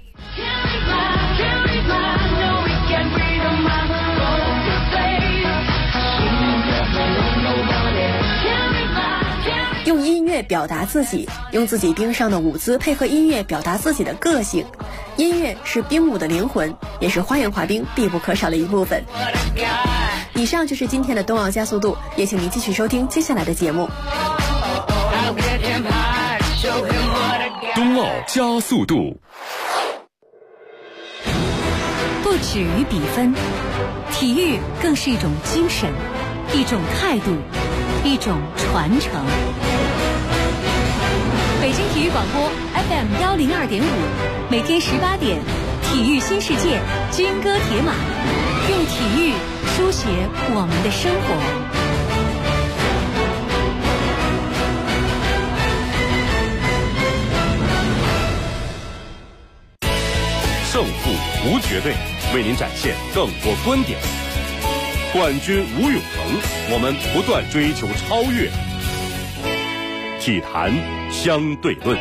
用音乐表达自己，用自己冰上的舞姿配合音乐表达自己的个性。音乐是冰舞的灵魂，也是花样滑冰必不可少的一部分。以上就是今天的冬奥加速度，也请您继续收听接下来的节目。 冬奥加速度。 不止于比分，体育更是一种精神，一种态度，一种传承。北京体育广播 FM102.5，每天18点，体育新世界，军歌铁马，用体育书写我们的生活。 胜负无绝对，为您展现更多观点。冠军无永恒，我们不断追求超越。体坛相对论。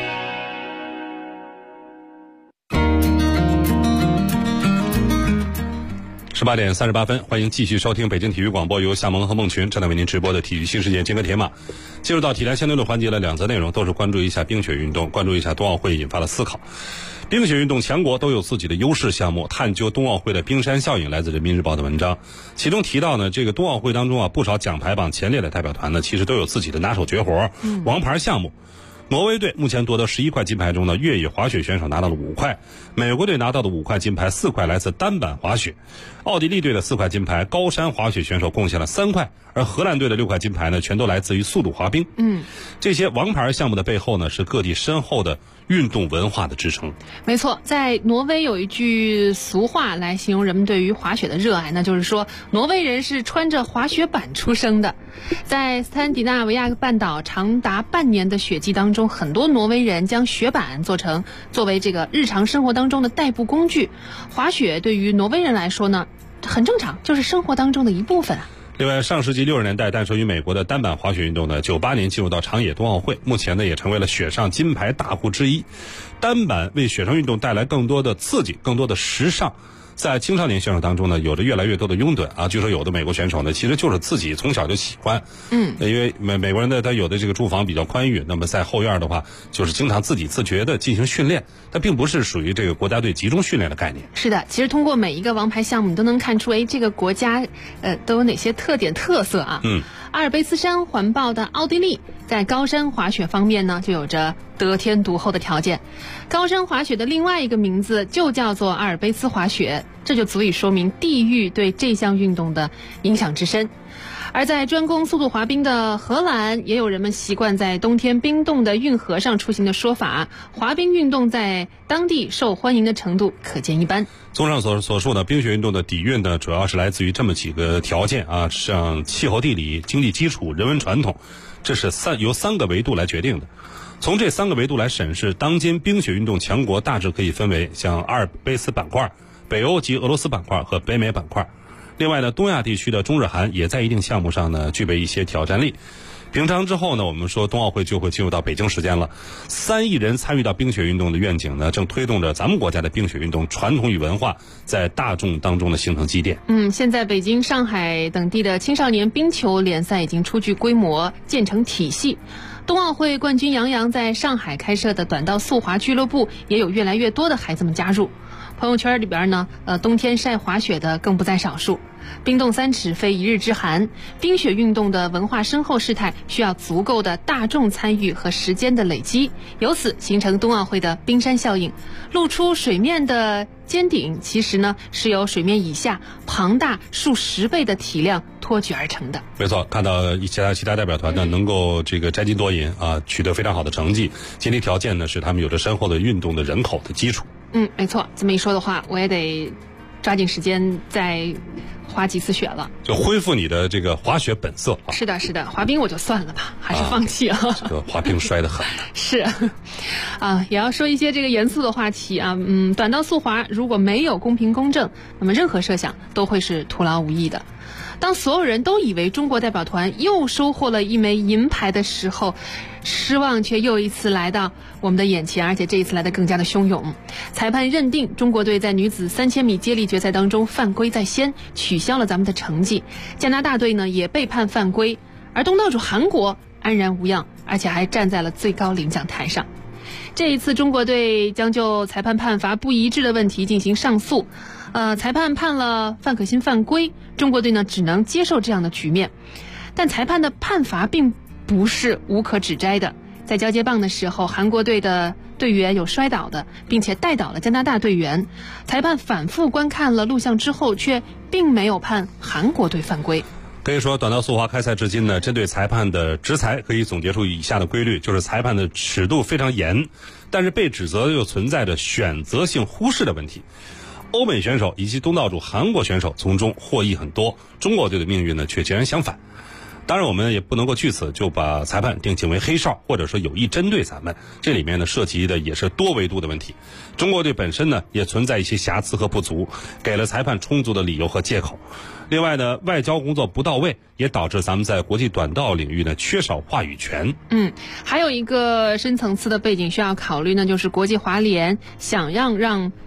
18点38分，欢迎继续收听北京体育广播，由夏萌和孟群正在为您直播的体育新世界金戈铁马。进入到体坛相对论环节的两则内容，都是关注一下冰雪运动，关注一下冬奥会引发的思考。冰雪运动强国都有自己的优势项目，探究冬奥会的冰山效应，来自人民日报的文章。其中提到呢，这个冬奥会当中啊，不少奖牌榜前列的代表团呢，其实都有自己的拿手绝活，王牌项目。挪威队目前夺得11块金牌中呢，越野滑雪选手拿到了5块，美国队拿到的5块金牌4块来自单板滑雪，奥地利队的4块金牌高山滑雪选手贡献了3块，而荷兰队的6块金牌呢，全都来自于速度滑冰。这些王牌项目的背后呢，是各地深厚的运动文化的支撑。 没错，在挪威有一句俗话来形容人们对于滑雪的热爱，那就是说挪威人是穿着滑雪板出生的。在斯堪的纳维亚半岛长达半年的雪季当中，很多挪威人将雪板作为这个日常生活当中的代步工具。滑雪对于挪威人来说呢，很正常，就是生活当中的一部分啊。 另外，上世纪60年代诞生于美国的单板滑雪运动呢，98年进入到长野冬奥会，目前呢也成为了雪上金牌大户之一。单板为雪上运动带来更多的刺激，更多的时尚。在青少年选手当中呢，有着越来越多的拥趸啊。据说有的美国选手呢，其实就是自己从小就喜欢，因为美国人呢，他有的这个住房比较宽裕，那么在后院的话，就是经常自己自觉的进行训练，它并不是属于这个国家队集中训练的概念。 是的，其实通过每一个王牌项目，你都能看出，这个国家都有哪些特点特色啊。阿尔卑斯山环抱的奥地利，在高山滑雪方面呢，就有着得天独厚的条件。高山滑雪的另外一个名字就叫做阿尔卑斯滑雪，这就足以说明地域对这项运动的影响之深。而在专攻速度滑冰的荷兰，也有人们习惯在冬天冰冻的运河上出行的说法，滑冰运动在当地受欢迎的程度可见一斑。 综上所述呢，冰雪运动的底蕴呢，主要是来自于这么几个条件啊，像气候地理、经济基础、人文传统，这是由3个维度来决定的。从这3个维度来审视，当今冰雪运动强国大致可以分为像阿尔卑斯板块、北欧及俄罗斯板块和北美板块。另外呢，东亚地区的中日韩也在一定项目上呢具备一些挑战力。平昌之后呢，我们说冬奥会就会进入到北京时间了。3亿人参与到冰雪运动的愿景呢，正推动着咱们国家的冰雪运动传统与文化在大众当中的形成积淀。 现在北京、上海等地的青少年冰球联赛已经初具规模，建成体系。冬奥会冠军杨洋在上海开设的短道速滑俱乐部，也有越来越多的孩子们加入。朋友圈里边呢，冬天晒滑雪的更不在少数。冰冻3尺非一日之寒，冰雪运动的文化深厚事态需要足够的大众参与和时间的累积，由此形成冬奥会的冰山效应。露出水面的尖顶，其实呢是由水面以下庞大数10倍的体量托举而成的。 没错，看到其他代表团呢能够这个摘金夺银啊，取得非常好的成绩，前提条件呢是他们有着深厚的运动的人口的基础。 没错，这么一说的话，我也得抓紧时间再滑几次雪了， 就恢复你的这个滑雪本色。 是的，滑冰我就算了吧，还是放弃啊。 这个滑冰摔得很。 是，也要说一些这个严肃的话题啊。短道速滑如果没有公平公正，那么任何设想都会是徒劳无益的。当所有人都以为中国代表团又收获了一枚银牌的时候，失望却又一次来到我们的眼前，而且这一次来得更加的汹涌。裁判认定中国队在女子3000米接力决赛当中犯规在先，取消了咱们的成绩。加拿大队呢也被判犯规，而东道主韩国安然无恙，而且还站在了最高领奖台上。这一次中国队将就裁判判罚不一致的问题进行上诉。裁判判了范可新犯规，中国队呢只能接受这样的局面。但裁判的判罚并不是无可指摘的，在交接棒的时候，韩国队的队员有摔倒的，并且带倒了加拿大队员。裁判反复观看了录像之后，却并没有判韩国队犯规。 可以说，短道速滑开赛至今呢，针对裁判的执裁可以总结出以下的规律，就是裁判的尺度非常严，但是被指责又存在着选择性忽视的问题。欧美选手以及东道主韩国选手从中获益很多，中国队的命运呢却截然相反。当然我们也不能够据此就把裁判定性为黑哨，或者说有意针对咱们，这里面呢涉及的也是多维度的问题。中国队本身呢也存在一些瑕疵和不足，给了裁判充足的理由和借口。另外呢，外交工作不到位，也导致咱们在国际短道领域呢缺少话语权。 还有一个深层次的背景需要考虑呢，就是国际滑联想要让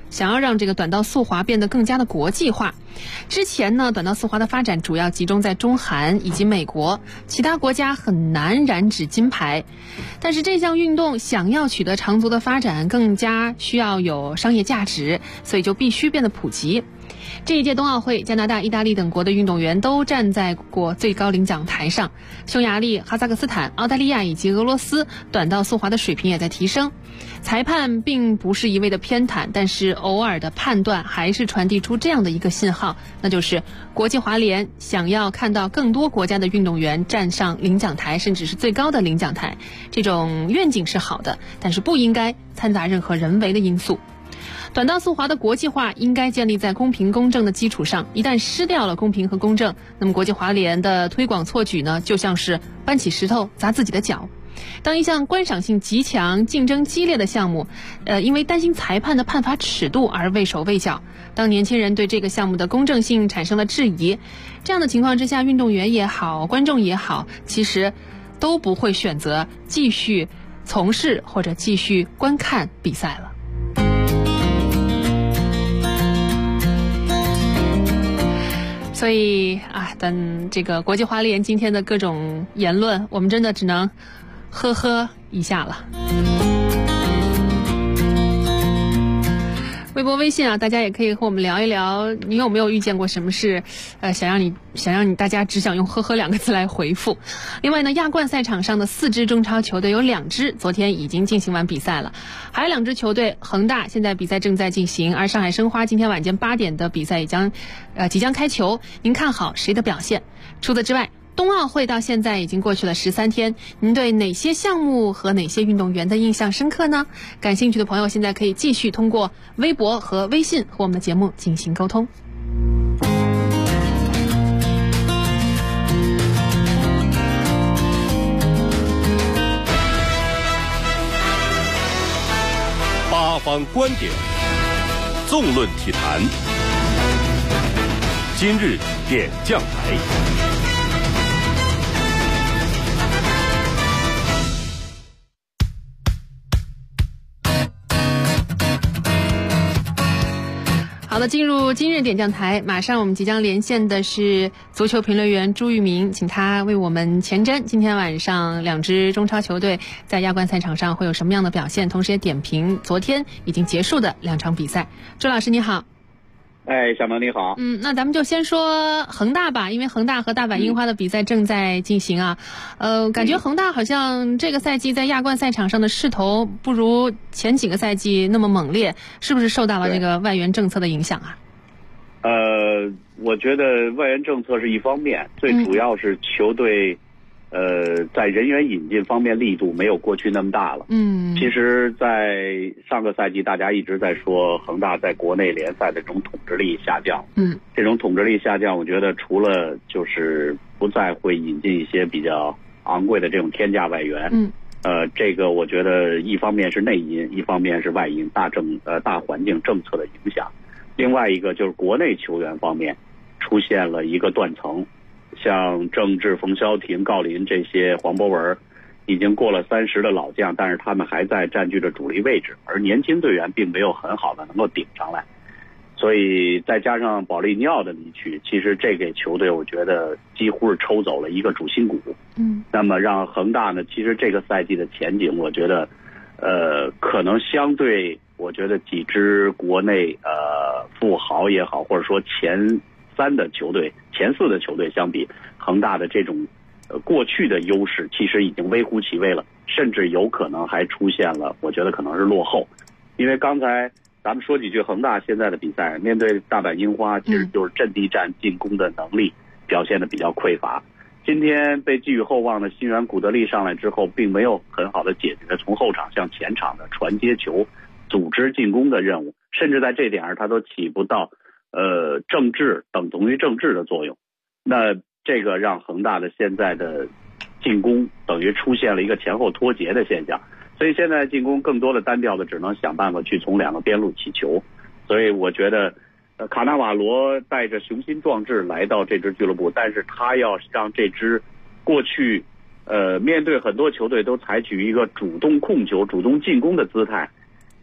想要让这个短道速滑变得更加的国际化。之前呢，短道速滑的发展主要集中在中韩以及美国，其他国家很难染指金牌。但是这项运动想要取得长足的发展，更加需要有商业价值，所以就必须变得普及。这一届冬奥会，加拿大、意大利等国的运动员都站在过最高领奖台上。匈牙利、哈萨克斯坦、澳大利亚以及俄罗斯短道速滑的水平也在提升。裁判并不是一味的偏袒，但是偶尔的判断还是传递出这样的一个信号，那就是国际滑联想要看到更多国家的运动员站上领奖台，甚至是最高的领奖台。这种愿景是好的，但是不应该掺杂任何人为的因素。短道速滑的国际化应该建立在公平公正的基础上，一旦失掉了公平和公正，那么国际滑联的推广错举呢，就像是搬起石头砸自己的脚。当一项观赏性极强、竞争激烈的项目，因为担心裁判的判罚尺度而畏手畏脚，当年轻人对这个项目的公正性产生了质疑，这样的情况之下，运动员也好，观众也好，其实都不会选择继续从事或者继续观看比赛了。所以啊，等这个国际滑联今天的各种言论，我们真的只能呵呵一下了。微博、微信啊，大家也可以和我们聊一聊，你有没有遇见过什么事，想让你大家只想用呵呵2个字来回复。另外呢，亚冠赛场上的4支中超球队有2支昨天已经进行完比赛了，还有2支球队，恒大现在比赛正在进行，而上海申花今天晚间8点的比赛也即将开球。您看好谁的表现？除此之外，冬奥会到现在已经过去了13天，您对哪些项目和哪些运动员的印象深刻呢？感兴趣的朋友现在可以继续通过微博和微信和我们的节目进行沟通。 八方观点，纵论体坛，今日点将台。 好的，进入今日点将台，马上我们即将连线的是足球评论员朱玉明，请他为我们前瞻今天晚上2支中超球队在亚冠赛场上会有什么样的表现，同时也点评昨天已经结束的2场比赛。朱老师你好。 小萌你好。 那咱们就先说恒大吧，因为恒大和大阪樱花的比赛正在进行啊。感觉恒大好像这个赛季在亚冠赛场上的势头不如前几个赛季那么猛烈，是不是受到了这个外援政策的影响啊？ 我觉得外援政策是一方面，最主要是球队在人员引进方面力度没有过去那么大了。其实在上个赛季大家一直在说恒大在国内联赛的这种统治力下降。这种统治力下降，我觉得除了就是不再会引进一些比较昂贵的这种天价外援。这个我觉得一方面是内因，一方面是外因，大环境政策的影响。另外一个就是国内球员方面出现了一个断层。像郑智、冯潇霆、郜林这些，黄博文已经过了30的老将，但是他们还在占据着主力位置，而年轻队员并没有很好的能够顶上来，所以再加上保利尼奥的离去，其实这给球队我觉得几乎是抽走了一个主心骨。那么让恒大呢，其实这个赛季的前景，我觉得可能相对我觉得几支国内富豪也好，或者说前4的球队相比，恒大的这种过去的优势其实已经微乎其微了，甚至有可能还出现了我觉得可能是落后。因为刚才咱们说几句恒大现在的比赛，面对大阪樱花其实就是阵地战进攻的能力表现的比较匮乏。今天被寄予厚望的新援古德利上来之后，并没有很好的解决从后场向前场的传接球组织进攻的任务，甚至在这点上他都起不到政治等同于政治的作用。那这个让恒大的现在的进攻等于出现了一个前后脱节的现象，所以现在进攻更多的单调的只能想办法去从2个边路起球。所以我觉得卡纳瓦罗带着雄心壮志来到这支俱乐部，但是他要让这支过去面对很多球队都采取一个主动控球主动进攻的姿态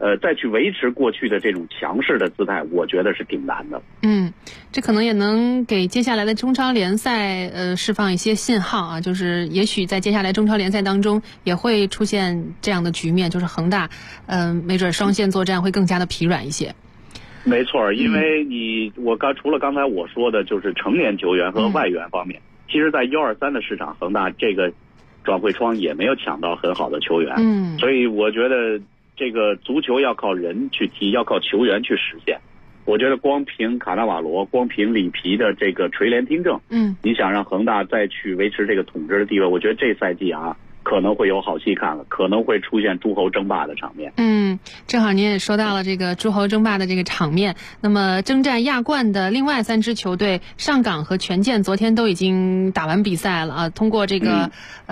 再去维持过去的这种强势的姿态，我觉得是挺难的。 这可能也能给接下来的中超联赛释放一些信号啊，就是也许在接下来中超联赛当中也会出现这样的局面，就是恒大没准双线作战会更加的疲软一些。 没错，因为除了刚才我说的就是成年球员和外援方面，其实在123的市场，恒大这个转会窗也没有抢到很好的球员。所以我觉得这个足球要靠人去踢，要靠球员去实现。我觉得光凭卡纳瓦罗，光凭里皮的这个垂帘听政，你想让恒大再去维持这个统治的地位，我觉得这赛季可能会有好戏看了，可能会出现诸侯争霸的场面。 正好您也说到了这个诸侯争霸的这个场面。那么征战亚冠的另外3支球队上港和权健昨天都已经打完比赛了啊。通过这个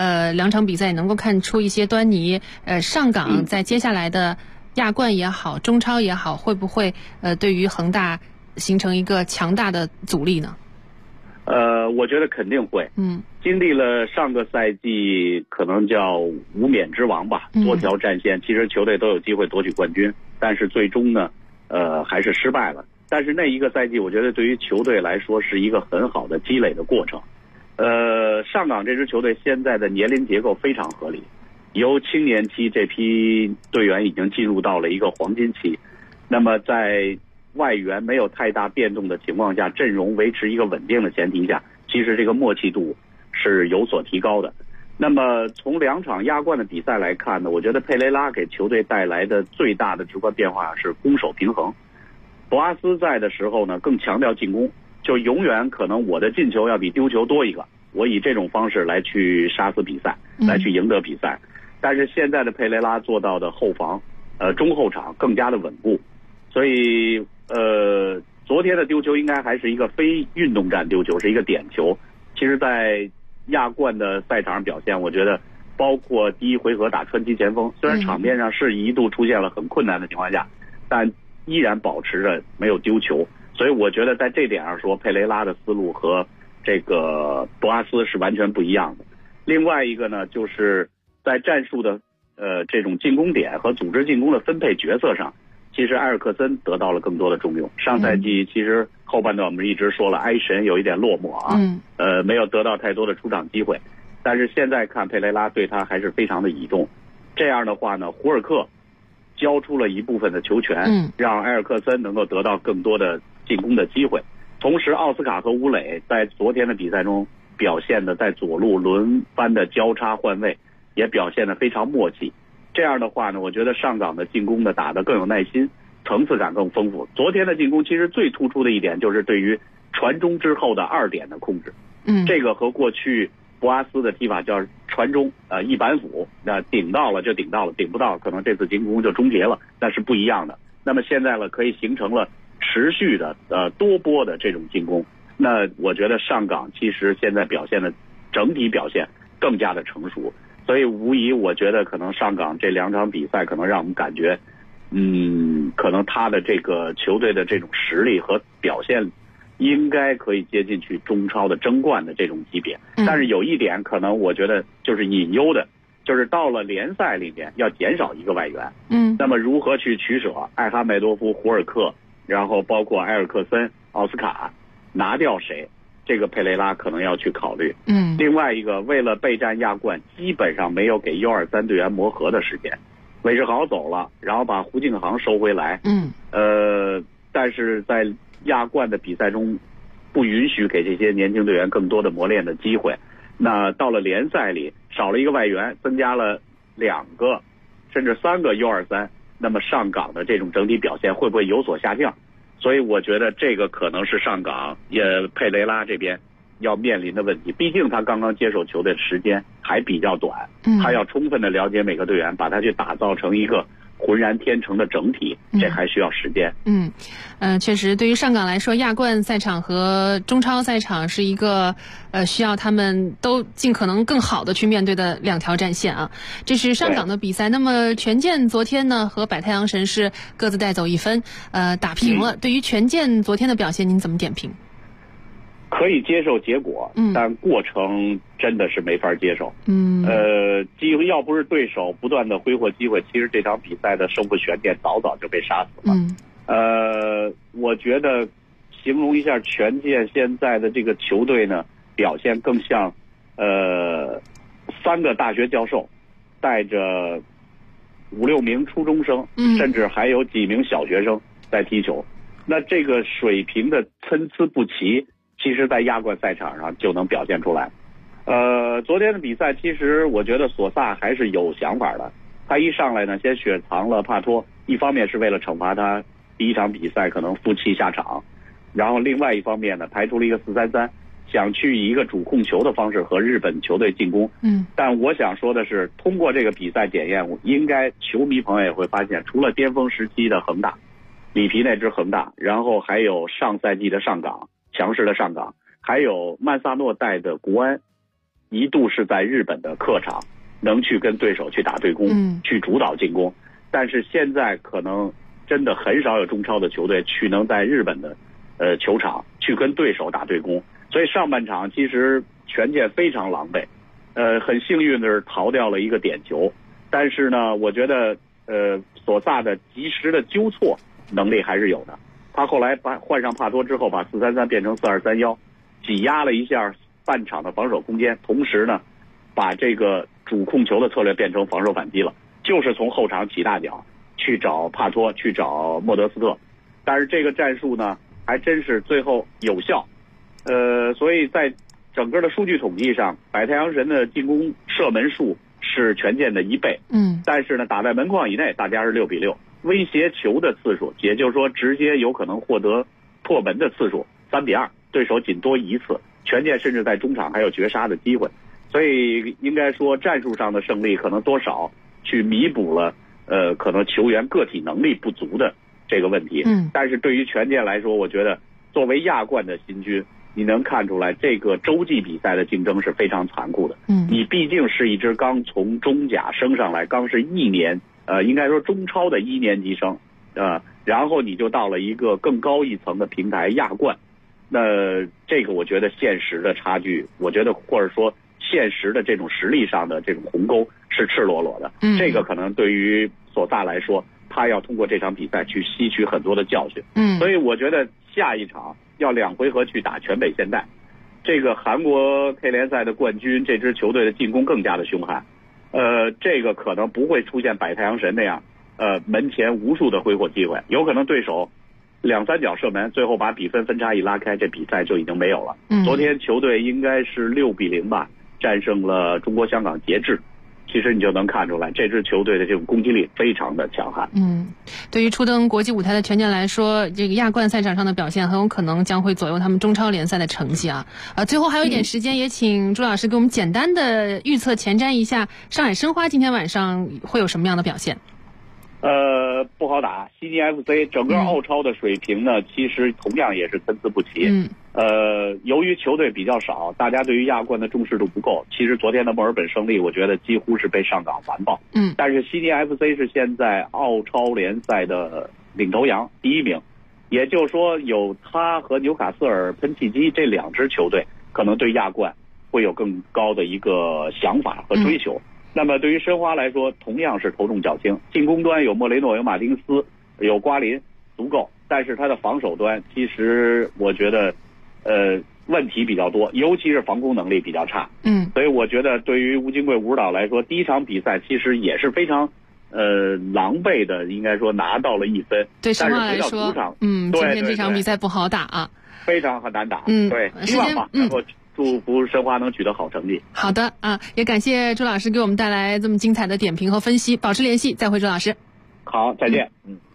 2场比赛也能够看出一些端倪。上港在接下来的亚冠也好，中超也好，会不会对于恒大形成一个强大的阻力呢？ 我觉得肯定会。经历了上个赛季可能叫无冕之王吧，多条战线，其实球队都有机会夺取冠军，但是最终呢，还是失败了。但是那一个赛季，我觉得对于球队来说是一个很好的积累的过程。上港这支球队现在的年龄结构非常合理，由青年期这批队员已经进入到了一个黄金期，那么在外援没有太大变动的情况下，阵容维持一个稳定的前提下，其实这个默契度是有所提高的。那么从2场亚冠的比赛来看呢，我觉得佩雷拉给球队带来的最大的直观变化是攻守平衡。博阿斯在的时候呢，更强调进攻，就永远可能我的进球要比丢球多一个，我以这种方式来去杀死比赛，来去赢得比赛。但是现在的佩雷拉做到的后防中后场更加的稳固，所以昨天的丢球应该还是一个非运动战丢球，是一个点球。其实在亚冠的赛场上表现，我觉得包括第1回合打川崎前锋，虽然场面上是一度出现了很困难的情况下，但依然保持着没有丢球。所以我觉得在这点上说，佩雷拉的思路和这个博阿斯是完全不一样的。另外一个呢，就是在战术的这种进攻点和组织进攻的分配角色上，其实埃尔克森得到了更多的重用。上赛季其实后半段我们一直说了，埃神有一点落寞没有得到太多的出场机会，但是现在看佩雷拉对他还是非常的倚重。这样的话呢，胡尔克交出了一部分的球权，让埃尔克森能够得到更多的进攻的机会。同时奥斯卡和吴磊在昨天的比赛中表现的，在左路轮番的交叉换位也表现得非常默契。这样的话呢，我觉得上港的进攻呢打得更有耐心，层次感更丰富。昨天的进攻其实最突出的一点就是对于传中之后的2点的控制。这个和过去博阿斯的踢法叫传中一板斧，那顶到了就顶到了，顶不到可能这次进攻就终结了，那是不一样的。那么现在呢，可以形成了持续的多波的这种进攻。那我觉得上港其实现在表现的整体表现更加的成熟。所以无疑我觉得可能上港这2场比赛可能让我们感觉可能他的这个球队的这种实力和表现应该可以接近去中超的争冠的这种级别。但是有一点可能我觉得就是隐忧的，就是到了联赛里面要减少一个外援。那么如何去取舍艾哈迈多夫、胡尔克，然后包括埃尔克森、奥斯卡，拿掉谁，这个佩雷拉可能要去考虑。另外一个，为了备战亚冠，基本上没有给123队员磨合的时间。韦世豪走了，然后把胡敬航收回来。但是在亚冠的比赛中，不允许给这些年轻队员更多的磨练的机会。那到了联赛里，少了一个外援，增加了2个甚至3个123，那么上港的这种整体表现会不会有所下降？所以我觉得这个可能是上港佩雷拉这边要面临的问题。毕竟他刚刚接手球队的时间还比较短，他要充分的了解每个队员，把他去打造成一个浑然天成的整体，这还需要时间。 确实，对于上港来说，亚冠赛场和中超赛场是一个需要他们都尽可能更好的去面对的2条战线啊。这是上港的比赛。那么权健昨天呢和百太阳神是各自带走1分，打平了。对于权健昨天的表现，您怎么点评？ 可以接受结果，但过程真的是没法接受。要不是对手不断的挥霍机会，其实这场比赛的胜负悬念早早就被杀死了。我觉得形容一下权健现在的这个球队呢，表现更像3个大学教授带着5、6名初中生，甚至还有几名小学生在踢球。那这个水平的参差不齐，其实在亚冠赛场上就能表现出来。昨天的比赛，其实我觉得索萨还是有想法的。他一上来呢，先雪藏了帕托，一方面是为了惩罚他第一场比赛可能负气下场，然后另外一方面呢，排出了一个4-3-3，想去以一个主控球的方式和日本球队进攻。但我想说的是，通过这个比赛检验，应该球迷朋友也会发现，除了巅峰时期的恒大，里皮那支恒大，然后还有上赛季的上港，强势的上港，还有曼萨诺带的国安，一度是在日本的客场能去跟对手去打对攻，去主导进攻。但是现在可能真的很少有中超的球队去能在日本的球场去跟对手打对攻。所以上半场其实权健非常狼狈，很幸运的是逃掉了一个点球。但是呢，我觉得索萨的及时的纠错能力还是有的。他后来换上帕托之后，把4-3-3变成4-2-3-1，挤压了一下半场的防守空间，同时呢，把这个主控球的策略变成防守反击了，就是从后场起大脚去找帕托，去找莫德斯特。但是这个战术呢，还真是最后有效。所以在整个的数据统计上，百太阳神的进攻射门数是权健的1倍。但是呢，打在门框以内，大家是6-6。威胁球的次数，也就是说直接有可能获得破门的次数3-2，对手仅多1次。权健甚至在中场还有绝杀的机会，所以应该说战术上的胜利可能多少去弥补了可能球员个体能力不足的这个问题。但是对于权健来说，我觉得作为亚冠的新军，你能看出来这个洲际比赛的竞争是非常残酷的。你毕竟是一支刚从中甲升上来，刚是1年。应该说中超的1年级生，然后你就到了一个更高一层的平台亚冠，那这个我觉得现实的差距，我觉得或者说现实的这种实力上的这种鸿沟是赤裸裸的。这个可能对于索萨来说，他要通过这场比赛去吸取很多的教训。所以我觉得下一场要2回合去打全北现代，这个韩国 K 联赛的冠军，这支球队的进攻更加的凶悍。这个可能不会出现百太阳神那样，门前无数的挥霍机会，有可能对手2-3脚射门，最后把比分分差一拉开，这比赛就已经没有了。昨天球队应该是6-0吧，战胜了中国香港捷志。其实你就能看出来，这支球队的这种攻击力非常的强悍。 对于初登国际舞台的权健来说，这个亚冠赛场上的表现很有可能将会左右他们中超联赛的成绩啊。最后还有一点时间，也请朱老师给我们简单的预测前瞻一下，上海申花今天晚上会有什么样的表现？ 不好打。悉尼 FC 整个澳超的水平呢，其实同样也是参差不齐。由于球队比较少，大家对于亚冠的重视度不够。其实昨天的墨尔本胜利，我觉得几乎是被上港完爆。但是悉尼 FC 是现在澳超联赛的领头羊，第1名。也就是说，有他和纽卡斯尔喷气机这2支球队，可能对亚冠会有更高的一个想法和追求。那么对于申花来说，同样是头重脚轻。进攻端有莫雷诺，有马丁斯，有瓜林，足够。但是他的防守端，其实我觉得，问题比较多，尤其是防攻能力比较差。所以我觉得对于吴金贵、吴指导来说，第一场比赛其实也是非常，狼狈的，应该说拿到了1分。 对申花来说，今天这场比赛不好打啊， 非常很难打。对，希望吧，然后祝福申花能取得好成绩。 好的啊，也感谢朱老师给我们带来这么精彩的点评和分析，保持联系，再会，朱老师。 好，再见。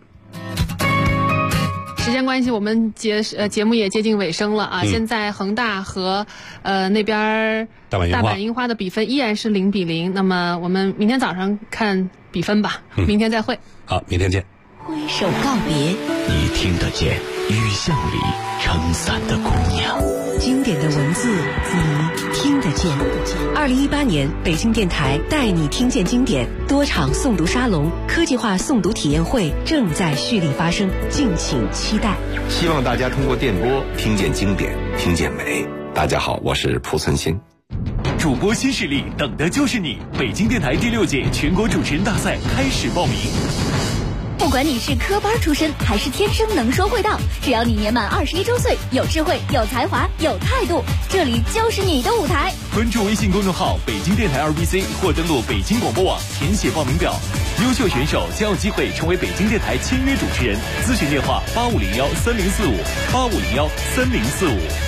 时间关系，我们节目也接近尾声了啊。现在恒大和那边大阪樱花的比分依然是0-0。那么我们明天早上看比分吧。明天再会。 好，明天见。 挥手告别， 你听得见。 雨巷里撑伞的姑娘。 经典的文字你听得见。2018年北京电台带你听见经典多场诵读沙龙、科技化诵读体验会正在蓄力发生，敬请期待。 希望大家通过电波听见经典，听见美。大家好，我是蒲存昕。 主播新势力，等的就是你！北京电台第6届全国主持人大赛开始报名。 不管你是科班出身还是天生能说会道，只要你年满21周岁，有智慧、有才华、有态度，这里就是你的舞台。 关注微信公众号北京电台2BC 或登录北京广播网填写报名表，优秀选手将有机会成为北京电台签约主持人。咨询电话：85013045，85013045。